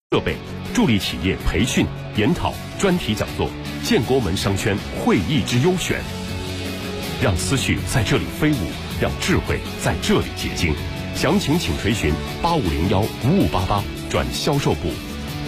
设备，助力企业培训、研讨、专题讲座，建国门商圈会议之优选，让思绪在这里飞舞，让智慧在这里结晶。详情请垂询8501-5588转销售部。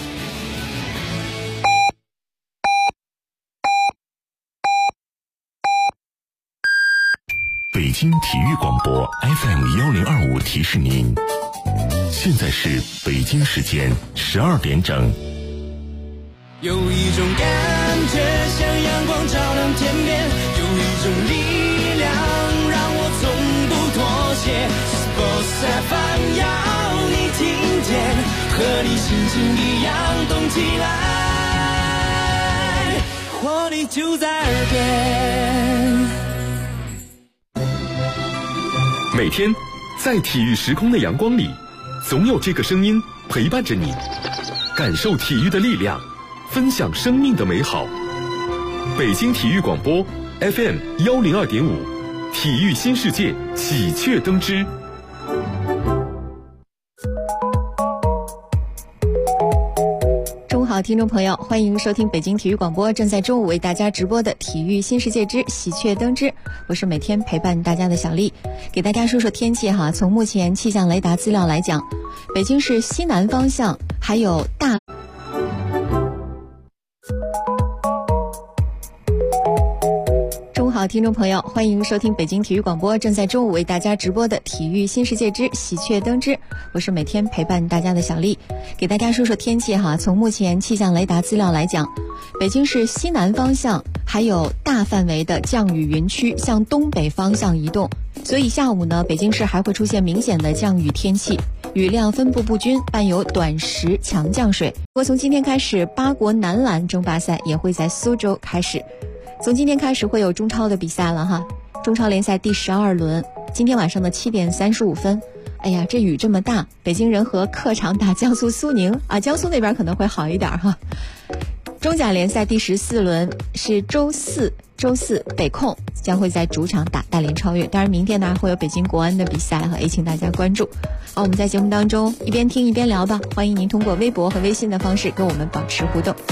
北京体育广播 FM1025提示您，现在是北京时间12点整。 有一种感觉像阳光照亮天边，有一种力量让我从不妥协。Sports FM 要你听见，和你心情一样动起来，活力就在耳边。 每天在体育时空的阳光里，总有这个声音陪伴着你，感受体育的力量，分享生命的美好。北京体育广播 FM102.5，体育新世界喜鹊登枝。 中午好，听众朋友，欢迎收听北京体育广播正在中午为大家直播的体育新世界之喜鹊登枝。我是每天陪伴大家的小丽，给大家说说天气哈。从目前气象雷达资料来讲，北京市西南方向还有大好，听众朋友，欢迎收听北京体育广播正在中午为大家直播的体育新世界之喜鹊登枝。我是每天陪伴大家的小丽，给大家说说天气哈。从目前气象雷达资料来讲，北京市西南方向还有大范围的降雨云区向东北方向移动，所以下午呢，北京市还会出现明显的降雨天气，雨量分布不均，伴有短时强降水。不过从今天开始，8国男篮争霸赛也会在苏州开始。从今天开始会有中超的比赛了哈，中超联赛第12轮，今天晚上的7点35分。哎呀，这雨这么大，北京人和客场打江苏苏宁啊，江苏那边可能会好一点哈。中甲联赛第14轮是周四北控将会在主场打大连超越。当然明天呢会有北京国安的比赛哈，也请大家关注。好，我们在节目当中一边听一边聊吧，欢迎您通过微博和微信的方式跟我们保持互动。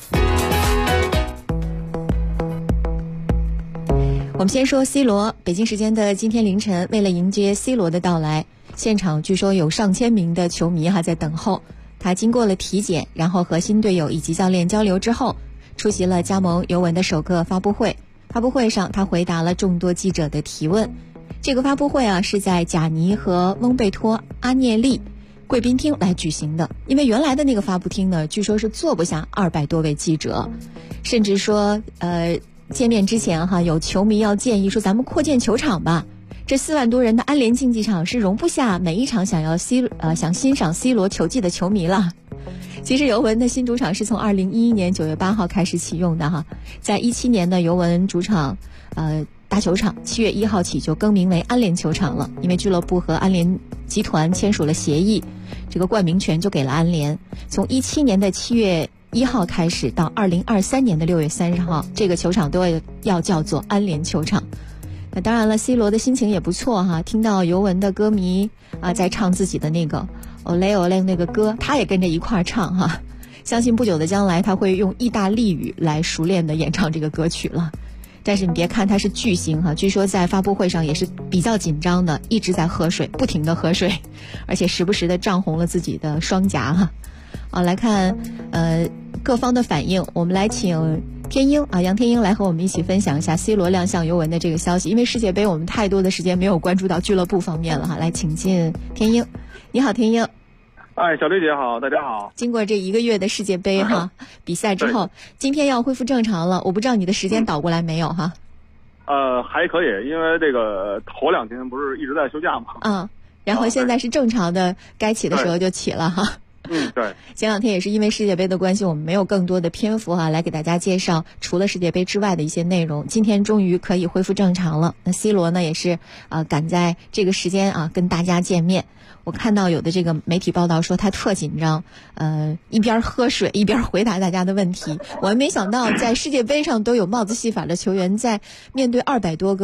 我们先说 C 罗，北京时间的今天凌晨，为了迎接 C 罗的到来，现场据说有上千名的球迷还在等候。他经过了体检，然后和新队友以及教练交流之后，出席了加盟尤文的首个发布会。发布会上，他回答了众多记者的提问。这个发布会是在贾尼和翁贝托阿涅利贵宾厅来举行的，因为原来的那个发布厅呢，据说是坐不下200多位记者，甚至说见面之前有球迷要建议说咱们扩建球场吧，这4万多人的安联竞技场是容不下每一场想欣赏 C 罗球技的球迷了。其实尤文的新主场是从2011年9月8号开始启用的哈，在17年的尤文主场大球场7月1号起就更名为安联球场了，因为俱乐部和安联集团签署了协议，这个冠名权就给了安联。从17年的7月1号开始到2023年的6月30号，这个球场都要叫做安联球场。那当然了 ，C 罗的心情也不错哈，听到尤文的歌迷在唱自己的那个 Ole Ole 那个歌，他也跟着一块唱哈。相信不久的将来，他会用意大利语来熟练的演唱这个歌曲了。但是你别看他是巨星哈，据说在发布会上也是比较紧张的，一直在喝水，不停的喝水，而且时不时的涨红了自己的双颊哈。来看各方的反应，我们来请天鹰杨天鹰来和我们一起分享一下 C 罗亮相尤文的这个消息。因为世界杯我们太多的时间没有关注到俱乐部方面了哈，来请进天鹰。你好，天鹰。 小丽姐好，大家好。 经过这1个月的世界杯比赛之后，今天要恢复正常了，我不知道你的时间倒过来没有哈？ 还可以，因为这个头2天不是一直在休假嘛。 然后现在是正常的，该起的时候就起了哈。 对。 前2天也是因为世界杯的关系，我们没有更多的篇幅来给大家介绍除了世界杯之外的一些内容。今天终于可以恢复正常了。那 C 罗呢也是赶在这个时间跟大家见面。我看到有的这个媒体报道说他特紧张，一边喝水一边回答大家的问题。我还没想到在世界杯上都有帽子戏法的球员，在面对200多个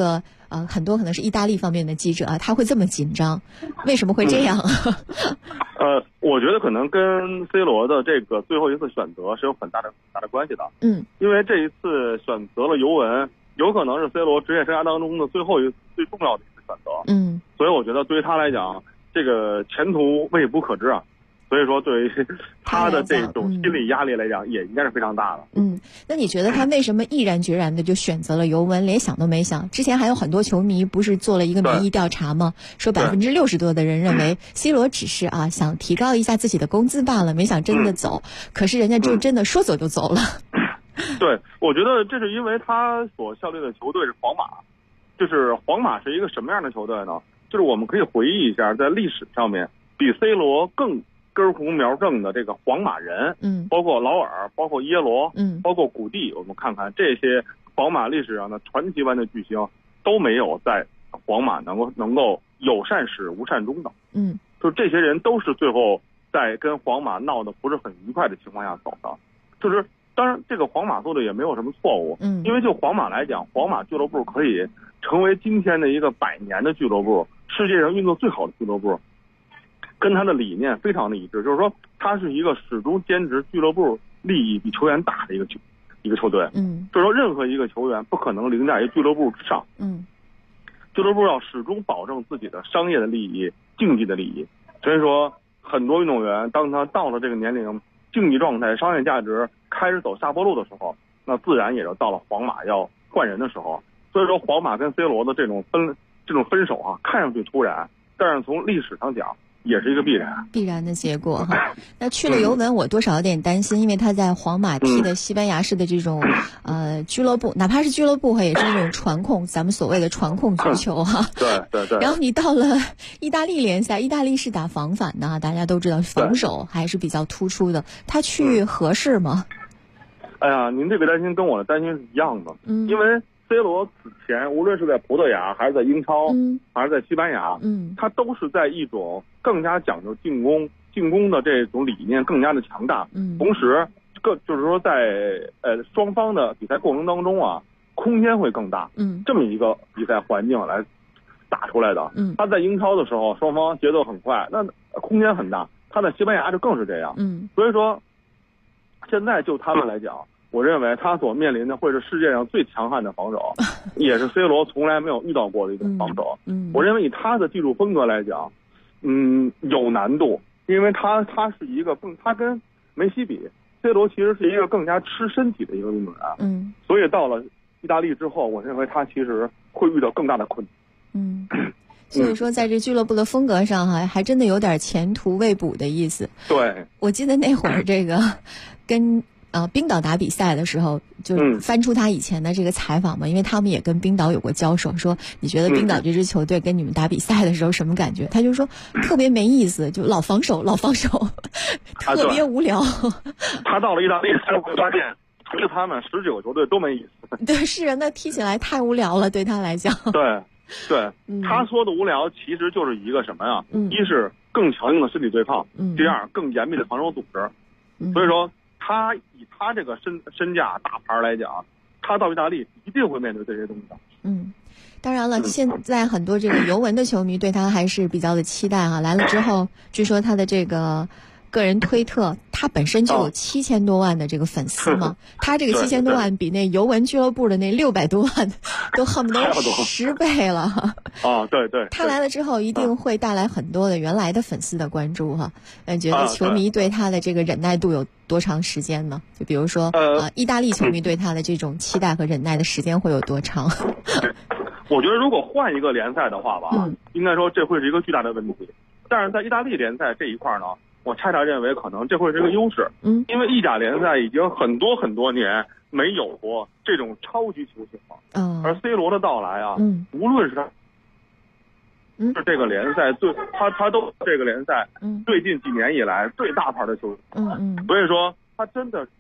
很多可能是意大利方面的记者啊，他会这么紧张，为什么会这样？ 我觉得可能跟 C 罗的这个最后一次选择是有很大的关系的。因为这一次选择了尤文，有可能是 C 罗职业生涯当中的最后一次最重要的一次选择。所以我觉得对于他来讲，这个前途未卜可知啊。所以说，对于他的这种心理压力来讲，也应该是非常大的。 那你觉得他为什么毅然决然的就选择了尤文，连想都没想？之前还有很多球迷不是做了一个民意调查吗？说60%多的人认为 C 罗只是想提高一下自己的工资罢了，没想真的走。可是人家就真的说走就走了。 对，我觉得这是因为他所效力的球队是皇马。就是皇马是一个什么样的球队呢？就是我们可以回忆一下，在历史上面比 C 罗更根红苗正的这个皇马人，包括劳尔，包括耶罗，包括古蒂，我们看看这些皇马历史上的传奇般的巨星都没有在皇马能够有善始无善终的。就这些人都是最后在跟皇马闹得不是很愉快的情况下走的。就是当然这个皇马做的也没有什么错误，因为就皇马来讲，皇马俱乐部可以成为今天的一个100年的俱乐部，世界上运作最好的俱乐部。跟他的理念非常的一致，就是说他是一个始终坚持俱乐部利益比球员大的一个球队。就是说任何一个球员不可能凌驾于俱乐部之上。俱乐部要始终保证自己的商业的利益、竞技的利益。所以说很多运动员当他到了这个年龄，竞技状态、商业价值开始走下坡路的时候，那自然也就到了皇马要换人的时候。所以说皇马跟 C 罗的这种分手啊，看上去突然，但是从历史上讲也是一个必然的结果哈。那去了尤文，我多少有点担心，因为他在皇马踢的西班牙式的这种俱乐部，哪怕是俱乐部也是那种传控，咱们所谓的传控足球哈。 对。 然后你到了意大利联赛，意大利是打防反的，大家都知道防守还是比较突出的。他去合适吗？ 哎呀，您这个担心跟我的担心是一样的。因为 C 罗此前无论是在葡萄牙还是在英超，还是在西班牙，他都是在一种更加讲究进攻的这种理念更加的强大。同时就是说在双方的比赛过程当中啊，空间会更大。这么一个比赛环境来打出来的。他在英超的时候双方节奏很快，那空间很大，他在西班牙就更是这样。所以说现在就他们来讲，我认为他所面临的会是世界上最强悍的防守，也是 C 罗从来没有遇到过的一种防守。我认为以他的技术风格来讲，有难度，因为他是一个他跟梅西比， C 罗其实是一个更加吃身体的一个运动员。所以到了意大利之后，我认为他其实会遇到更大的困难。 所以说在这俱乐部的风格上还真的有点前途未卜的意思。 对， 我记得那会儿这个跟冰岛打比赛的时候，就翻出他以前的这个采访嘛，因为他们也跟冰岛有过交手，说你觉得冰岛这支球队跟你们打比赛的时候什么感觉？他就说特别没意思，就老防守，特别无聊。 他到了意大利才会发现，除了他们19个球队都没意思。 对，是啊，那踢起来太无聊了，对他来讲。 对，他说的无聊其实就是一个什么呀？一是更强硬的身体对抗，第二更严密的防守组织。所以说他以他这个身价大牌来讲，他到意大利一定会面对这些东西的。 当然了，现在很多这个尤文的球迷对他还是比较的期待啊。来了之后，据说他的这个个人推特，他本身就有7000多万的这个粉丝嘛，他这个7000多万比那尤文俱乐部的那600多万都恨不得10倍了。 对。 他来了之后一定会带来很多的原来的粉丝的关注哈。觉得球迷对他的这个忍耐度有多长时间呢？就比如说意大利球迷对他的这种期待和忍耐的时间会有多长？ 我觉得如果换一个联赛的话吧，应该说这会是一个巨大的问题。但是在意大利联赛这一块呢，我恰恰认为可能这会是一个优势。因为意甲联赛已经很多年没有过这种超级球星了。而 C 罗的到来啊，无论是他是这个联赛他都这个联赛最近几年以来最大牌的球星。所以说他真的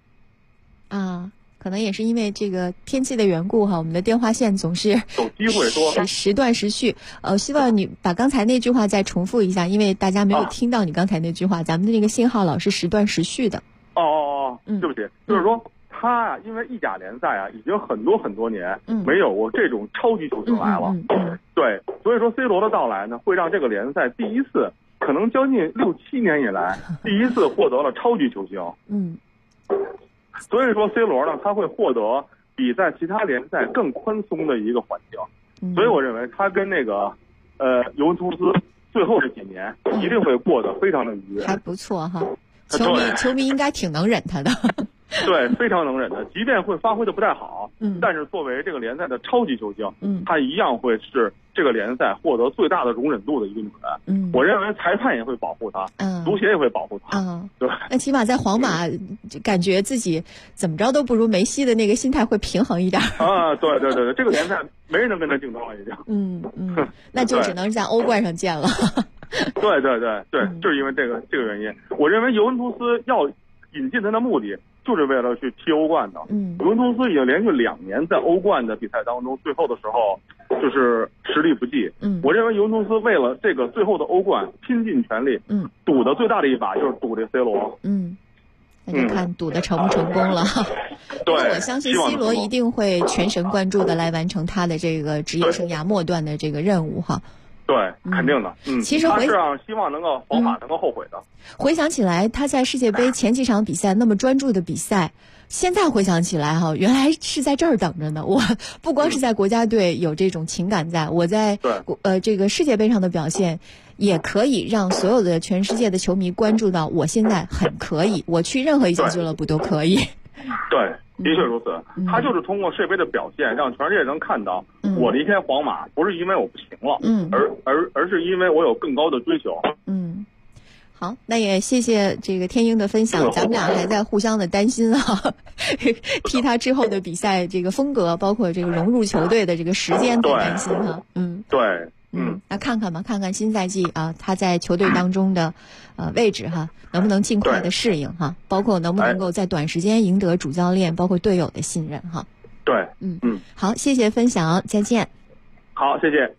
可能也是因为这个天气的缘故哈，我们的电话线总是有机会说时断时续。希望你把刚才那句话再重复一下，因为大家没有听到你刚才那句话，咱们的那个信号老是时断时续的。 对不起，就是说他啊，因为意甲联赛啊，已经很多年没有过这种超级球星来了。对，所以说 C 罗的到来呢，会让这个联赛第一次，可能将近6、7年以来第一次获得了超级球星。所以说 C 罗呢，他会获得比在其他联赛更宽松的一个环境。所以我认为他跟那个尤文图斯最后这几年一定会过得非常的愉悦。 还不错哈，球迷应该挺能忍他的。 对，非常能忍的，即便会发挥的不太好，但是作为这个联赛的超级球星，他一样会是这个联赛获得最大的容忍度的一个女人。我认为裁判也会保护他，足协也会保护他。对， 那起码在皇马，感觉自己怎么着都不如梅西的那个心态会平衡一点。 对，这个联赛没人能跟他竞争了，已经。 那就只能是在欧冠上见了。 对，就是因为这个原因，我认为尤文图斯要引进他的目的，就是为了去踢欧冠的。尤文图斯已经连续2年在欧冠的比赛当中，最后的时候就是实力不济。我认为尤文图斯为了这个最后的欧冠拼尽全力。赌的最大的一把就是赌这 C 罗。 那就看赌的成不成功了。 对， 我相信 C 罗一定会全神贯注的来完成他的这个职业生涯末段的这个任务哈。 对，肯定的。 其实他是希望皇马能够后悔的。 回想起来，他在世界杯前几场比赛那么专注的比赛，现在回想起来哈，原来是在这儿等着呢。我不光是在国家队有这种情感在，我在这个世界杯上的表现，也可以让所有的全世界的球迷关注到，我现在很可以，我去任何一家俱乐部都可以。 对。的确如此，他就是通过世界杯的表现，让全世界能看到，我离开皇马不是因为我不行了，而是因为我有更高的追求。 好，那也谢谢这个天鹰的分享，咱们俩还在互相的担心啊，踢他之后的比赛这个风格，包括这个融入球队的这个时间的担心哈。 对。 那看看吧，看看新赛季啊，他在球队当中的位置哈，能不能尽快的适应哈，包括能不能够在短时间赢得主教练包括队友的信任哈。 对， 好，谢谢分享，再见。 好，谢谢。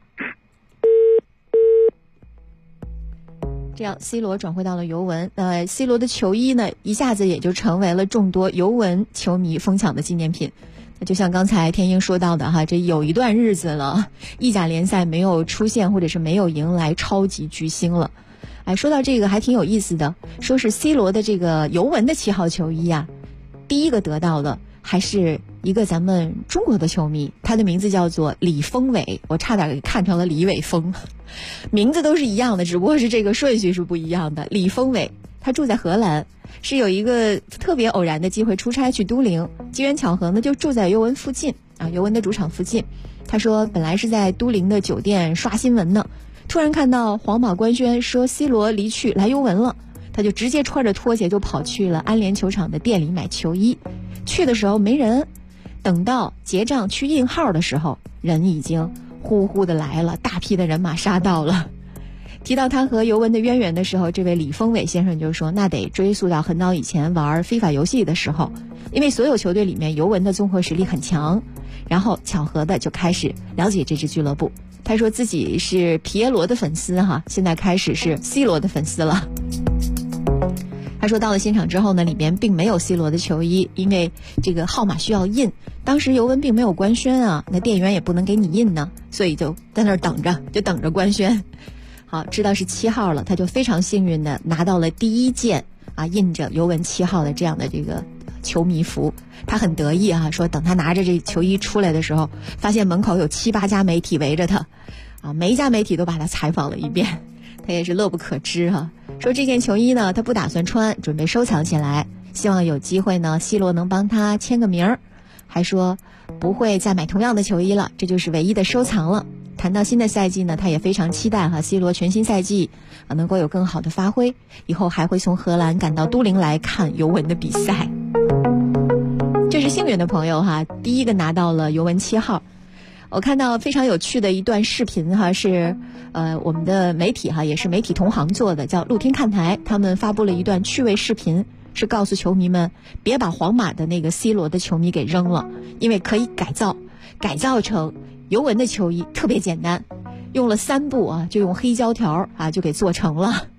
这样 C 罗转会到了尤文，C 罗的球衣呢，一下子也就成为了众多尤文球迷疯抢的纪念品。那就像刚才天鹰说到的哈，这有一段日子了，意甲联赛没有出现或者是没有迎来超级巨星了。说到这个还挺有意思的，说是 C 罗的这个尤文的7号球衣啊，第一个得到的还是一个咱们中国的球迷，他的名字叫做李峰伟，我差点给看成了李伟峰，名字都是一样的，只不过是这个顺序是不一样的。李峰伟他住在荷兰，是有一个特别偶然的机会出差去都灵，机缘巧合呢就住在尤文附近啊，尤文的主场附近。他说本来是在都灵的酒店刷新闻呢，突然看到皇马官宣说 C 罗离去来尤文了，他就直接穿着拖鞋就跑去了安联球场的店里买球衣。去的时候没人，等到结账去印号的时候，人已经呼呼的来了，大批的人马杀到了。提到他和尤文的渊源的时候，这位李峰伟先生就说，那得追溯到很早以前玩非法游戏的时候，因为所有球队里面尤文的综合实力很强，然后巧合的就开始了解这支俱乐部。他说自己是皮耶罗的粉丝哈，现在开始是 C 罗的粉丝了。他说到了现场之后呢，里面并没有 C 罗的球衣，因为这个号码需要印，当时尤文并没有官宣啊，那店员也不能给你印呢，所以就在那儿等着官宣。好，知道是7号了，他就非常幸运的拿到了第一件印着尤文7号的这样的这个球迷服。他很得意说等他拿着这球衣出来的时候，发现门口有7、8家媒体围着他每一家媒体都把他采访了一遍，他也是乐不可支说这件球衣呢他不打算穿，准备收藏起来，希望有机会呢 C 罗能帮他签个名，还说不会再买同样的球衣了，这就是唯一的收藏了。谈到新的赛季呢，他也非常期待C 罗全新赛季能够有更好的发挥，以后还会从荷兰赶到都灵来看尤文的比赛。这是幸运的朋友第一个拿到了尤文7号。我看到非常有趣的一段视频是我们的媒体也是媒体同行做的，叫露天看台，他们发布了一段趣味视频，是告诉球迷们别把皇马的那个 C 罗的球迷给扔了，因为可以改造成尤文的球衣，特别简单，用了3步就用黑胶条就给做成了。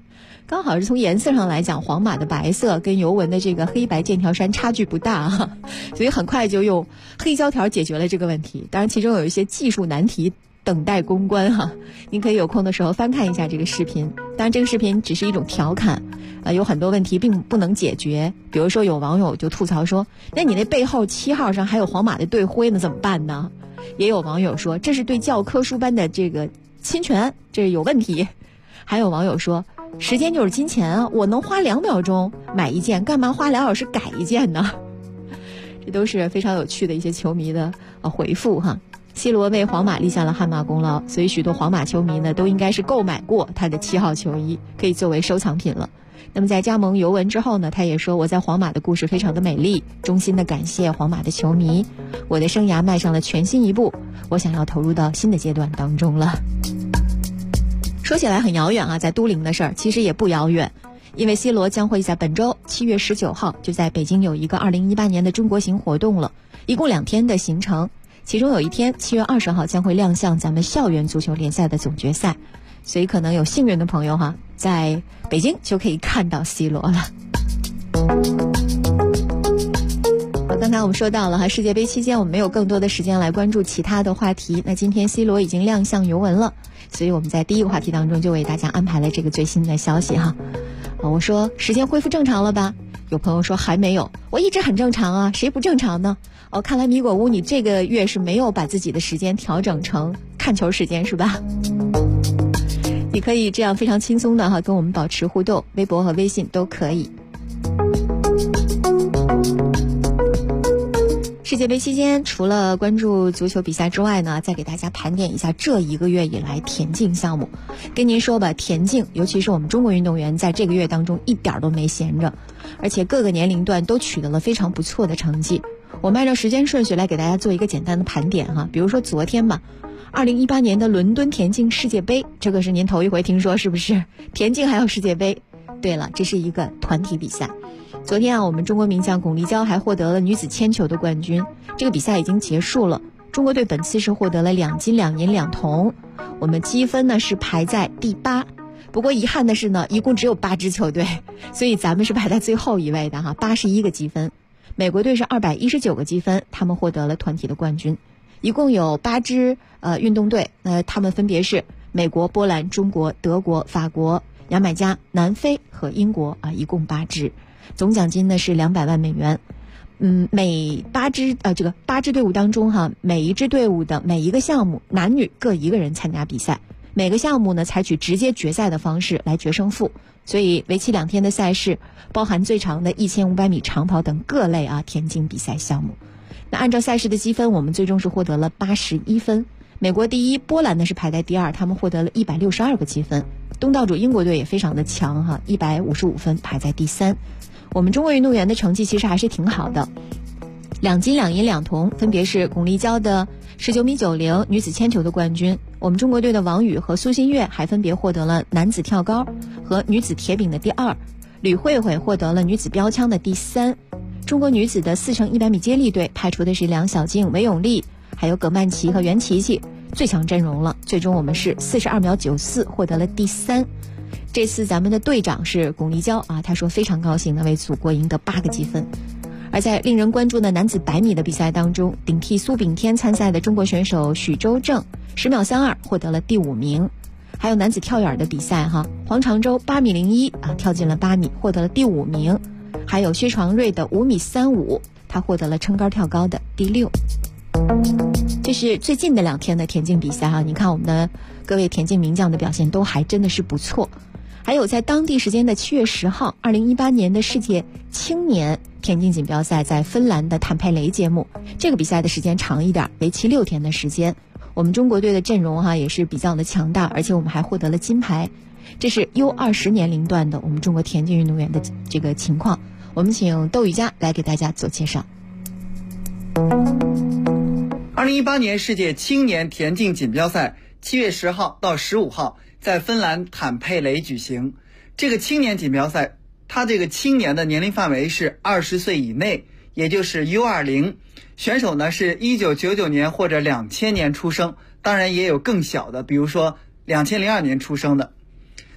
刚好是从颜色上来讲，黄马的白色跟尤文的这个黑白剑条衫差距不大哈，所以很快就用黑胶条解决了这个问题。当然其中有一些技术难题等待攻关哈，您可以有空的时候翻看一下这个视频。当然这个视频只是一种调侃，有很多问题并不能解决。比如说有网友就吐槽说，那你那背后7号上还有黄马的队徽呢，怎么办呢？也有网友说这是对教科书般的这个侵权，这有问题。还有网友说，时间就是金钱啊，我能花2秒钟买一件，干嘛花2小时改一件呢？这都是非常有趣的一些球迷的回复哈。C 罗为皇马立下了汗马功劳，所以许多皇马球迷呢都应该是购买过他的7号球衣，可以作为收藏品了。那么在加盟尤文之后呢，他也说，我在皇马的故事非常的美丽，衷心的感谢皇马的球迷，我的生涯迈上了全新一步，我想要投入到新的阶段当中了。说起来很遥远啊，在都灵的事儿其实也不遥远，因为 C 罗将会在本周7月19号就在北京有一个2018年的中国行活动了，一共2天的行程，其中有一天7月20号将会亮相咱们校园足球联赛的总决赛，所以可能有幸运的朋友哈，在北京就可以看到 C 罗了。刚才我们说到了哈，世界杯期间我们没有更多的时间来关注其他的话题，那今天 C 罗已经亮相尤文了，所以我们在第一个话题当中就为大家安排了这个最新的消息哈。我说时间恢复正常了吧？有朋友说还没有，我一直很正常啊，谁不正常呢？看来米果屋你这个月是没有把自己的时间调整成看球时间是吧？你可以这样非常轻松的哈跟我们保持互动，微博和微信都可以。世界杯期间除了关注足球比赛之外呢，再给大家盘点一下这1个月以来田径项目。跟您说吧，田径尤其是我们中国运动员在这个月当中一点都没闲着，而且各个年龄段都取得了非常不错的成绩。我们按照时间顺序来给大家做一个简单的盘点哈。比如说昨天吧，2018年的伦敦田径世界杯，这个是您头一回听说是不是？田径还有世界杯？对了，这是一个团体比赛。昨天我们中国名将巩立姣还获得了女子铅球的冠军。这个比赛已经结束了，中国队本次是获得了2金2银2铜，我们积分呢是排在第8。不过遗憾的是呢，一共只有8支球队，所以咱们是排在最后一位的哈，81个积分。美国队是219个积分，他们获得了团体的冠军。一共有8支运动队，他们分别是美国、波兰、中国、德国、法国、牙买加、南非和英国一共8支。总奖金呢是200万美元。每8支队伍当中哈，每一支队伍的每一个项目男女各1个人参加比赛，每个项目呢采取直接决赛的方式来决胜负，所以为期2天的赛事包含最长的1500米长跑等各类田径比赛项目。那按照赛事的积分，我们最终是获得了81分。美国第1，波兰呢是排在第2，他们获得了162个积分。东道主英国队也非常的强哈，155分排在第3。我们中国运动员的成绩其实还是挺好的，2金2银2铜，分别是巩立姣的19米90女子铅球的冠军，我们中国队的王宇和苏新月还分别获得了男子跳高和女子铁饼的第2，吕慧慧获得了女子标枪的第3。中国女子的4×100米接力队派出的是梁小静、韦永丽还有葛曼棋和袁琪琪最强阵容了，最终我们是42秒94获得了第3。这次咱们的队长是巩立姣他说非常高兴能为祖国赢得8个积分。而在令人关注的男子100米的比赛当中，顶替苏炳添参赛的中国选手许周正10秒32获得了第5名。还有男子跳远的比赛黄长洲8米01跳进了8米获得了第5名。还有薛长瑞的5米35，他获得了撑杆跳高的第6。这是最近的2天的田径比赛你看我们的各位田径名将的表现都还真的是不错。还有在当地时间的7月10号2018年的世界青年田径锦标赛在芬兰的坦佩雷揭幕，这个比赛的时间长一点，为期6天的时间。我们中国队的阵容也是比较的强大，而且我们还获得了金牌。这是 U20 年龄段的我们中国田径运动员的这个情况。我们请窦宇佳来给大家做介绍。 2018年世界青年田径锦标赛7月10号到15号在芬兰坦佩雷举行。这个青年锦标赛，它这个青年的年龄范围是20岁以内，也就是 U20。选手呢是1999年或者2000年出生，当然也有更小的，比如说2002年出生的。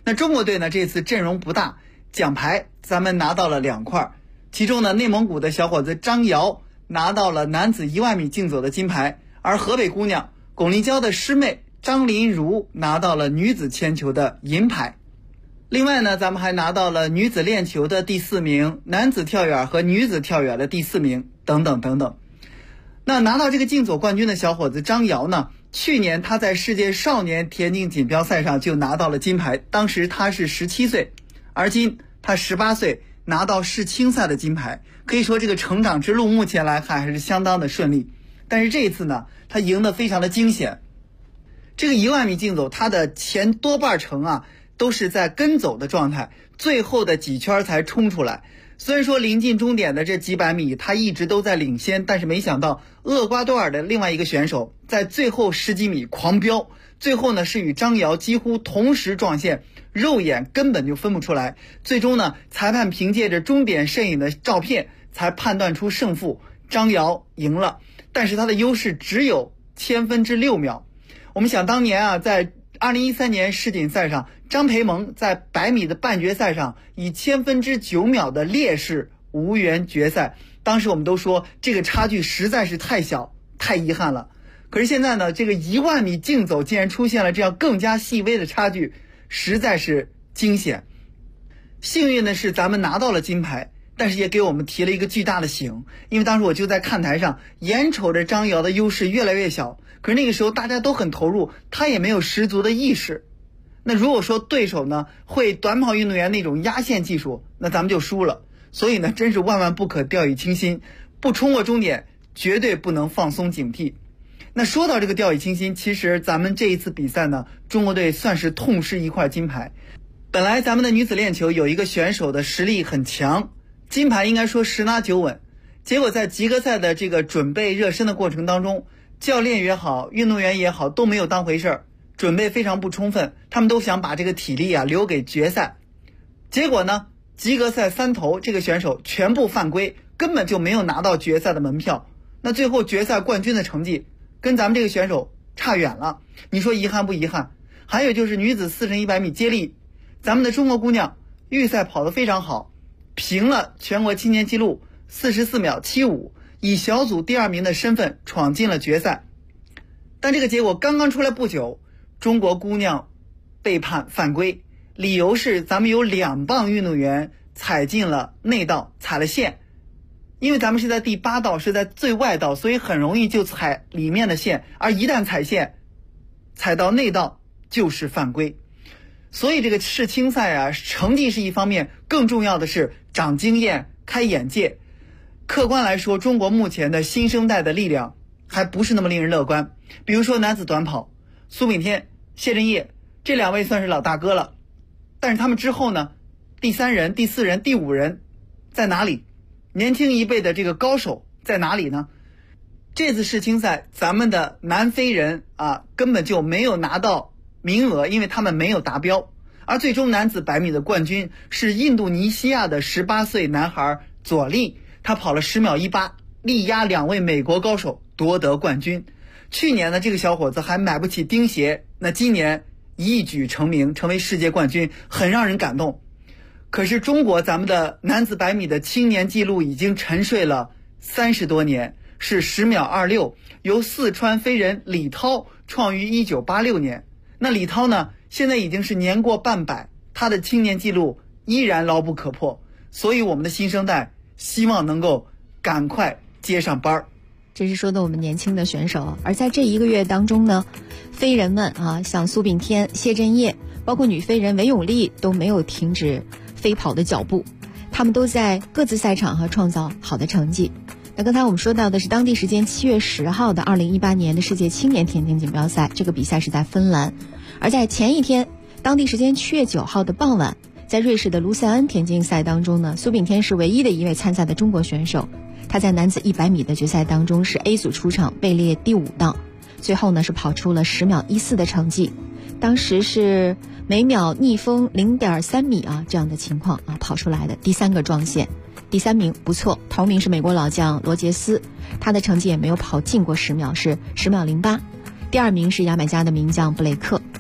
那中国队呢，这次阵容不大，奖牌咱们拿到了2块，其中呢，内蒙古的小伙子张瑶拿到了男子10000米竞走的金牌，而河北姑娘巩立姣的师妹张琳如拿到了女子铅球的银牌。另外呢，咱们还拿到了女子链球的第4名，男子跳远和女子跳远的第4名，等等等等。那拿到这个竞走冠军的小伙子张瑶呢，去年他在世界少年田径锦标赛上就拿到了金牌，当时他是17岁，而今他18岁拿到世青赛的金牌，可以说这个成长之路目前来看还是相当的顺利。但是这一次呢，他赢得非常的惊险。这个10000米竞走，他的前多半程啊都是在跟走的状态，最后的几圈才冲出来。虽然说临近终点的这几百米他一直都在领先，但是没想到厄瓜多尔的另外一个选手在最后10几米狂飙，最后呢是与张瑶几乎同时撞线，肉眼根本就分不出来。最终呢，裁判凭借着终点摄影的照片才判断出胜负，张瑶赢了，但是他的优势只有6/1000秒。我们想当年啊，在2013年世锦赛上，张培萌在100米的半决赛上以9/1000秒的劣势无缘决赛。当时我们都说这个差距实在是太小，太遗憾了。可是现在呢，这个10000米竞走竟然出现了这样更加细微的差距，实在是惊险。幸运的是咱们拿到了金牌，但是也给我们提了一个巨大的醒，因为当时我就在看台上，眼瞅着张瑶的优势越来越小，可是那个时候大家都很投入，他也没有十足的意识。那如果说对手呢会短跑运动员那种压线技术，那咱们就输了。所以呢，真是万万不可掉以轻心，不冲过终点绝对不能放松警惕。那说到这个掉以轻心，其实咱们这一次比赛呢，中国队算是痛失一块金牌。本来咱们的女子链球有一个选手的实力很强，金牌应该说十拿九稳，结果在及格赛的这个准备热身的过程当中，教练也好，运动员也好，都没有当回事儿，准备非常不充分，他们都想把这个体力啊留给决赛。结果呢，及格赛3头这个选手全部犯规，根本就没有拿到决赛的门票。那最后决赛冠军的成绩跟咱们这个选手差远了，你说遗憾不遗憾？还有就是女子4乘100米接力，咱们的中国姑娘预赛跑得非常好，平了全国青年纪录44秒75，以小组第2名的身份闯进了决赛。但这个结果刚刚出来不久，中国姑娘被判犯规，理由是咱们有2棒运动员踩进了内道，踩了线。因为咱们是在第8道，是在最外道，所以很容易就踩里面的线，而一旦踩线，踩到内道就是犯规。所以这个世青赛啊，成绩是一方面，更重要的是长经验、开眼界。客观来说，中国目前的新生代的力量还不是那么令人乐观。比如说男子短跑，苏炳添、谢震业这2位算是老大哥了，但是他们之后呢，第3人、第4人、第5人在哪里？年轻一辈的这个高手在哪里呢？这次世青赛咱们的南非人啊根本就没有拿到名额，因为他们没有达标。而最终男子100米的冠军是印度尼西亚的18岁男孩佐利，他跑了10秒18，力压2位美国高手夺得冠军。去年呢，这个小伙子还买不起钉鞋，那今年一举成名，成为世界冠军，很让人感动。可是中国咱们的男子100米的青年纪录已经沉睡了30多年，是10秒26，由四川飞人李涛创于1986年。那李涛呢，现在已经是年过半百，他的青年纪录依然牢不可破。所以我们的新生代希望能够赶快接上班。 这是说的我们年轻的选手。而在这1个月当中呢，飞人们啊，像苏炳添、谢震业，包括女飞人韦永丽都没有停止飞跑的脚步，他们都在各自赛场创造好的成绩。那刚才我们说到的是当地时间7月10号的2018年的世界青年田径锦标赛，这个比赛是在芬兰。而在前一天，当地时间7月9号的傍晚，在瑞士的卢塞恩田径赛当中呢，苏炳添是唯一的一位参赛的中国选手。他在男子100米的决赛当中是 A 组出场，位列第5档，最后呢是跑出了10秒14的成绩，当时是每秒逆风0.3米这样的情况跑出来的第3个撞线。第3名不错，头名是美国老将罗杰斯，他的成绩也没有跑进过10秒，是10秒08。第2名是牙买加的名将布雷克。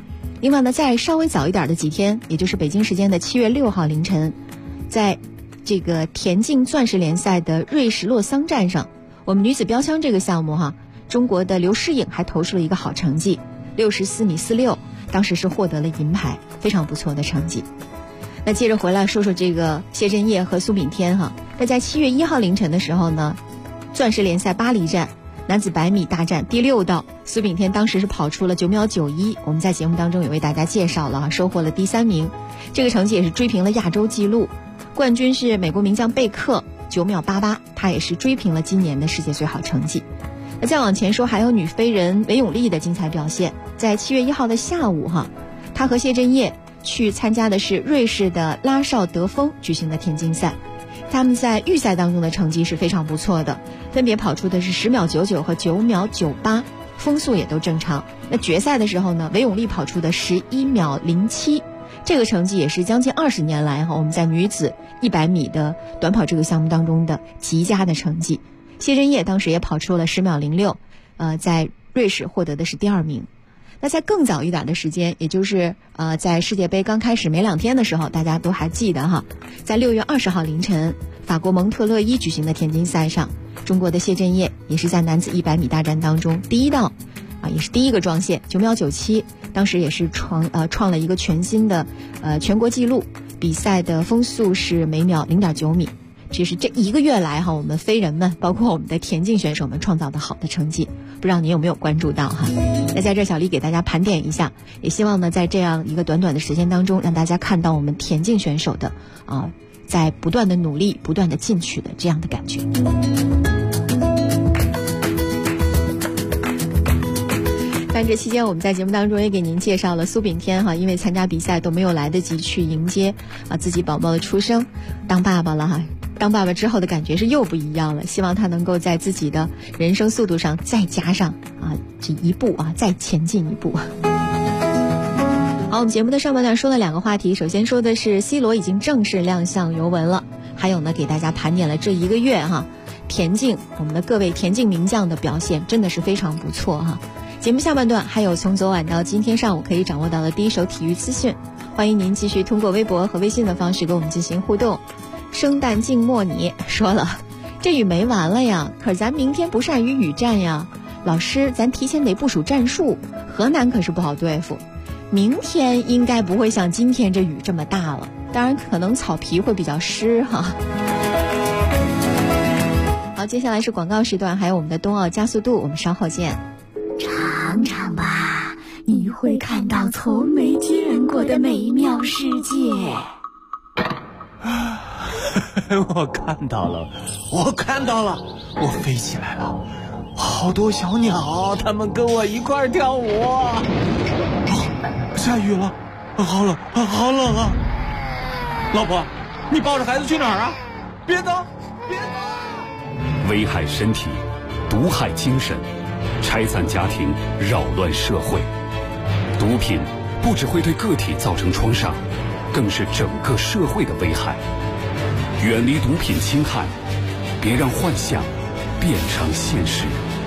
另外呢，在稍微早一点的几天，也就是北京时间的7月6号凌晨，在这个田径钻石联赛的瑞士洛桑站上，我们女子标枪这个项目中国的刘诗颖还投出了一个好成绩，64米46，当时是获得了银牌，非常不错的成绩。那接着回来说说这个谢震业和苏炳添那在7月1号凌晨的时候呢，钻石联赛巴黎站男子100米大战第6道，苏炳添当时是跑出了9秒91，我们在节目当中也为大家介绍了收获了第3名，这个成绩也是追平了亚洲纪录，冠军是美国名将贝克9秒88，他也是追平了今年的世界最好成绩。那再往前说，还有女飞人韦永丽的精彩表现，在7月1号的下午他和谢震业去参加的是瑞士的拉绍德峰举行的田径赛，他们在预赛当中的成绩是非常不错的，分别跑出的是10秒99和9秒98，风速也都正常。那决赛的时候呢，韦永丽跑出的11秒07，这个成绩也是将近20年来我们在女子100米的短跑这个项目当中的极佳的成绩。谢震业当时也跑出了10秒06，在瑞士获得的是第2名。那在更早一点的时间，也就是在世界杯刚开始没2天的时候，大家都还记得在6月20号凌晨，法国蒙特勒伊举行的田径赛上，中国的谢震业也是在男子100米大战当中第1道也是第一个撞线9秒97，当时也是创了一个全新的全国纪录，比赛的风速是每秒0.9米。这是这1个月来我们飞人们包括我们的田径选手们创造的好的成绩，不知道你有没有关注到那在这小丽给大家盘点一下，也希望呢在这样一个短短的时间当中，让大家看到我们田径选手的在不断的努力不断的进取的这样的感觉。但这期间我们在节目当中也给您介绍了苏炳添因为参加比赛都没有来得及去迎接自己宝宝的出生，当爸爸了当爸爸之后的感觉是又不一样了，希望他能够在自己的人生速度上再加上这一步再前进一步。好，我们节目的上半段说了2个话题，首先说的是 C 罗已经正式亮相尤文了，还有呢给大家盘点了这1个月田径我们的各位田径名将的表现真的是非常不错节目下半段还有从昨晚到今天上午可以掌握到的第一手体育资讯，欢迎您继续通过微博和微信的方式跟我们进行互动。生旦净末你说了，这雨没完了呀，可是咱明天不善于雨战呀，老师咱提前得部署战术，河南可是不好对付，明天应该不会像今天这雨这么大了，当然可能草皮会比较湿好，接下来是广告时段，还有我们的冬奥加速度，我们稍后见。 尝尝吧，你会看到从没见过的美妙世界。 我看到了，我飞起来了，好多小鸟，它们跟我一块儿跳舞。下雨了，好冷啊！老婆，你抱着孩子去哪儿啊？别走！ 危害身体，毒害精神，拆散家庭，扰乱社会。毒品不只会对个体造成创伤，更是整个社会的危害。远离毒品侵害，别让幻想变成现实。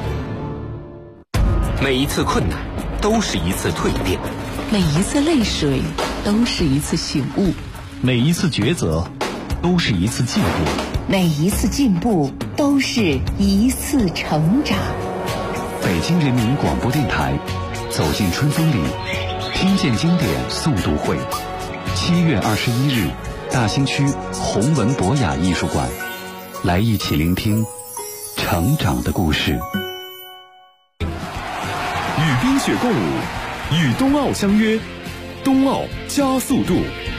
每一次困难都是一次蜕变， 每一次泪水都是一次醒悟， 每一次抉择都是一次进步， 每一次进步都是一次成长。 北京人民广播电台，走进春风里，听见经典诵读会，7月21日，大兴区弘文博雅艺术馆，来一起聆听成长的故事。 与冰雪共舞，与冬奥相约，冬奥加速度。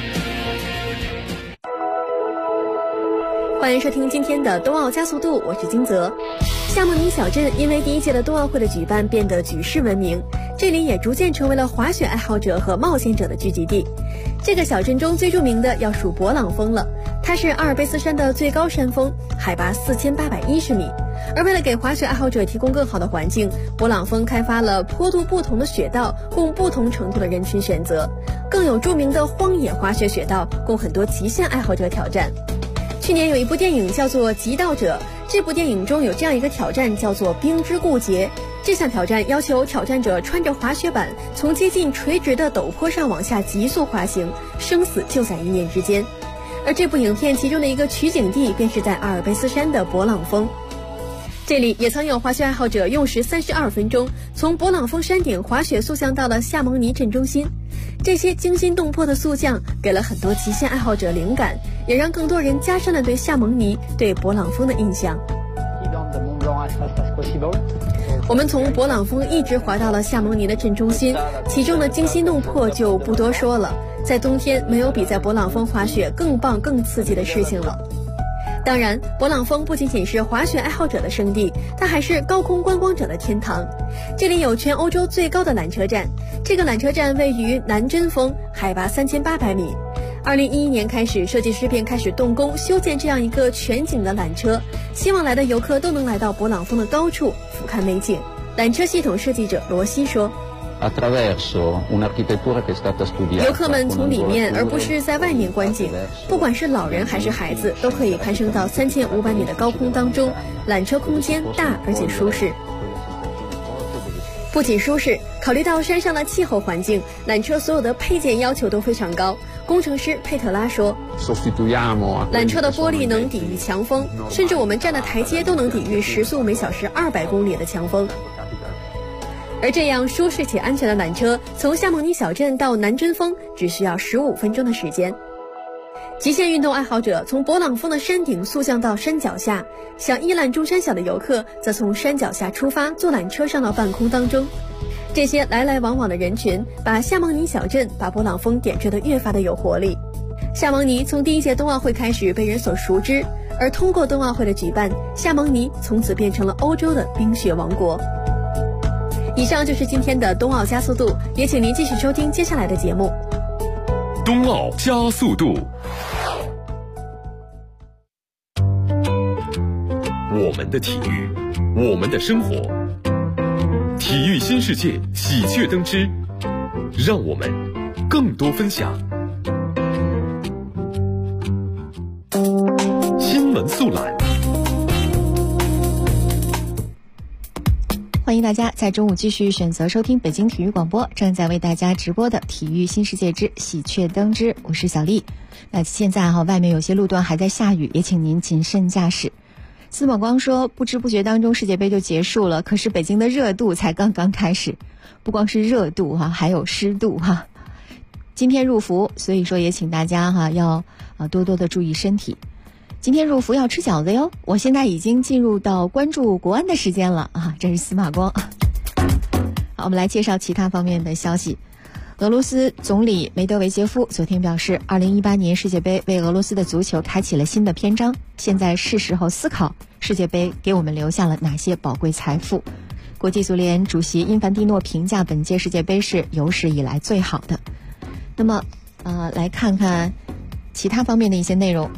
欢迎收听今天的冬奥加速度，我是金泽。夏慕尼小镇因为第一届的冬奥会的举办变得举世闻名，这里也逐渐成为了滑雪爱好者和冒险者的聚集地。这个小镇中最著名的要数勃朗峰了，它是阿尔卑斯山的最高山峰，海拔4810米。而为了给滑雪爱好者提供更好的环境，勃朗峰开发了坡度不同的雪道，供不同程度的人群选择，更有著名的荒野滑雪雪道，供很多极限爱好者挑战。去年有一部电影叫做《极道者》，这部电影中有这样一个挑战，叫做冰之顾节。 这项挑战要求挑战者穿着滑雪板从接近垂直的陡坡上往下急速滑行，生死就在一念之间。而这部影片其中的一个取景地便是在阿尔卑斯山的勃朗峰，这里也曾有滑雪爱好者用时32分钟从勃朗峰山顶滑雪速降到了夏蒙尼镇中心。这些惊心动魄的速降给了很多极限爱好者灵感，也让更多人加深了对夏蒙尼、对勃朗峰的印象。我们从勃朗峰一直滑到了夏蒙尼的镇中心，其中的惊心动魄就不多说了。在冬天，没有比在勃朗峰滑雪更棒、更刺激的事情了。当然，勃朗峰不仅仅是滑雪爱好者的圣地，它还是高空观光者的天堂。这里有全欧洲最高的缆车站，这个缆车站位于南针峰，海拔3800米。2011年开始，设计师便开始动工修建这样一个全景的缆车，希望来的游客都能来到勃朗峰的高处俯瞰美景。缆车系统设计者罗西说，游客们从里面而不是在外面观景，不管是老人还是孩子，都可以攀升到3500米的高空当中。缆车空间大而且舒适。不仅舒适，考虑到山上的气候环境，缆车所有的配件要求都非常高。工程师佩特拉说，缆车的玻璃能抵御强风，甚至我们站的台阶都能抵御时速每小时200公里的强风。而这样舒适且安全的缆车，从夏蒙尼小镇到南针峰只需要15分钟的时间。极限运动爱好者从勃朗峰的山顶速降到山脚下，想一览众山小的游客则从山脚下出发，坐缆车上到半空当中。这些来来往往的人群，把夏蒙尼小镇、把勃朗峰点缀得越发的有活力。夏蒙尼从第一届冬奥会开始被人所熟知，而通过冬奥会的举办，夏蒙尼从此变成了欧洲的冰雪王国。以上就是今天的冬奥加速度，也请您继续收听接下来的节目。 冬奥加速度，我们的体育，我们的生活，体育新世界喜鹊登之，让我们更多分享。新闻速览。 欢迎大家在中午继续选择收听北京体育广播正在为大家直播的体育新世界之喜鹊登之，我是小丽。那现在外面有些路段还在下雨，也请您谨慎驾驶。司马光说，不知不觉当中世界杯就结束了，可是北京的热度才刚刚开始，不光是热度还有湿度今天入伏，所以说也请大家要多多的注意身体。今天入伏要吃饺子哟！我现在已经进入到关注国安的时间了这是司马光。好，我们来介绍其他方面的消息。俄罗斯总理梅德韦杰夫昨天表示，2018年世界杯为俄罗斯的足球开启了新的篇章，现在是时候思考世界杯给我们留下了哪些宝贵财富。国际足联主席因凡蒂诺评价本届世界杯是有史以来最好的。那么来看看其他方面的一些内容。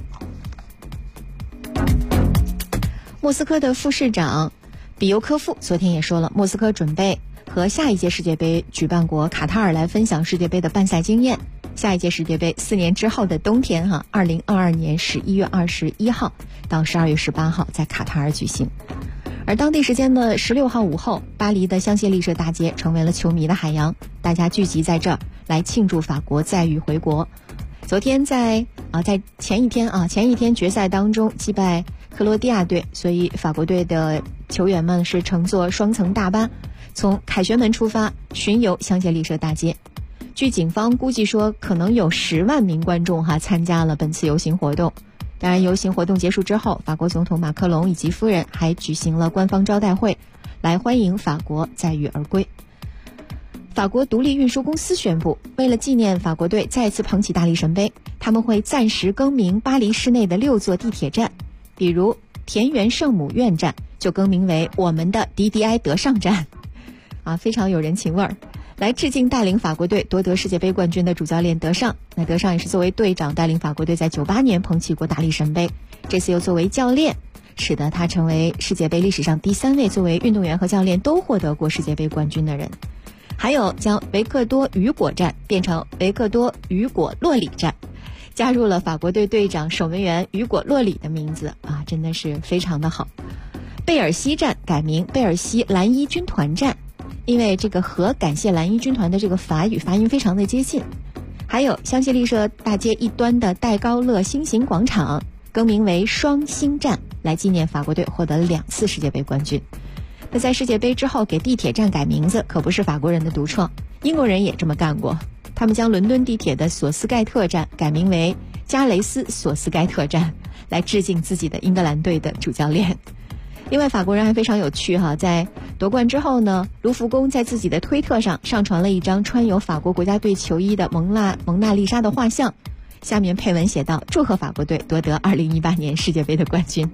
莫斯科的副市长比尤科夫昨天也说了，莫斯科准备和下一届世界杯举办国卡塔尔来分享世界杯的办赛经验。下一届世界杯4年之后的冬天2022年11月21号到12月18号在卡塔尔举行。而当地时间的16号午后，巴黎的香榭丽舍大街成为了球迷的海洋，大家聚集在这儿来庆祝法国载誉回国。昨天在前一天决赛当中击败克罗地亚队，所以法国队的球员们是乘坐双层大巴从凯旋门出发，巡游香榭丽舍大街。据警方估计说，可能有10万名观众参加了本次游行活动。当然，游行活动结束之后，法国总统马克龙以及夫人还举行了官方招待会，来欢迎法国载誉而归。法国独立运输公司宣布，为了纪念法国队再次捧起大力神杯，他们会暂时更名巴黎市内的6座地铁站，比如田园圣母院站就更名为我们的迪迪埃德尚站非常有人情味儿，来致敬带领法国队夺得世界杯冠军的主教练德尚。那德尚也是作为队长带领法国队在98年捧起过大力神杯，这次又作为教练，使得他成为世界杯历史上第3位作为运动员和教练都获得过世界杯冠军的人。还有将维克多雨果站变成维克多雨果洛里站，加入了法国队队长守门员雨果洛里的名字真的是非常的好。 贝尔西站改名贝尔西蓝衣军团站，因为这个和感谢蓝衣军团的这个法语发音非常的接近。还有香榭丽舍大街一端的戴高乐星形广场更名为双星站，来纪念法国队获得了2次世界杯冠军。那在世界杯之后给地铁站改名字可不是法国人的独创，英国人也这么干过，他们将伦敦地铁的索斯盖特站改名为加雷斯索斯盖特站，来致敬自己的英格兰队的主教练。另外法国人还非常有趣哈，在夺冠之后呢，卢浮宫在自己的推特上上传了一张穿有法国国家队球衣的蒙娜丽莎的画像，下面配文写道：祝贺法国队夺得2018年世界杯的冠军。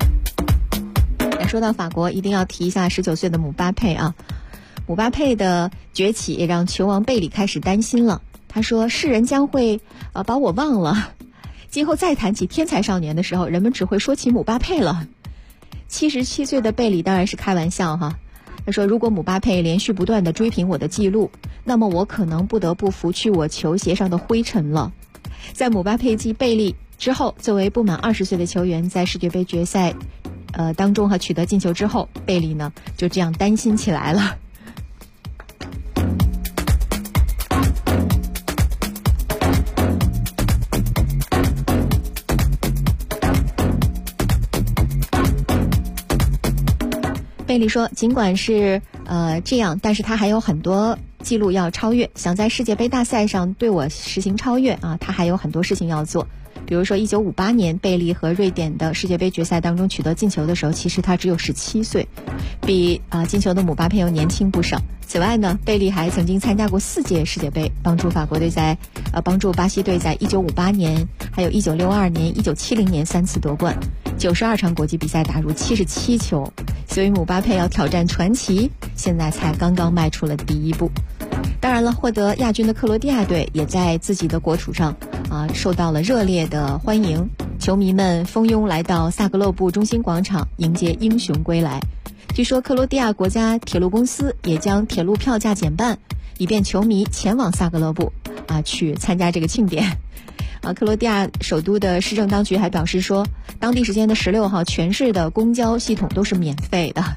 说到法国，一定要提一下19岁的姆巴佩啊。姆巴佩的崛起也让球王贝里开始担心了。他说：世人将会把我忘了，今后再谈起天才少年的时候，人们只会说起姆巴佩了。77岁的贝里当然是开玩笑哈。他说：如果姆巴佩连续不断地追平我的记录，那么我可能不得不拂去我球鞋上的灰尘了。在姆巴佩继贝利之后，作为不满20岁的球员，在世界杯决赛当中取得进球之后，贝利呢就这样担心起来了。贝利说，尽管是这样，但是他还有很多记录要超越，想在世界杯大赛上对我实行超越啊，他还有很多事情要做。比如说1958年贝利和瑞典的世界杯决赛当中取得进球的时候，其实他只有17岁，比进球的姆巴佩又年轻不少。此外呢，贝利还曾经参加过4届世界杯，帮助巴西队在1958年、还有1962年、1970年3次夺冠，92场国际比赛打入77球。所以姆巴佩要挑战传奇，现在才刚刚迈出了第一步。当然了，获得亚军的克罗地亚队也在自己的国土上受到了热烈的欢迎，球迷们蜂拥来到萨格勒布中心广场迎接英雄归来。据说克罗地亚国家铁路公司也将铁路票价减半，以便球迷前往萨格勒布去参加这个庆典。克罗地亚首都的市政当局还表示说，当地时间的16号全市的公交系统都是免费的。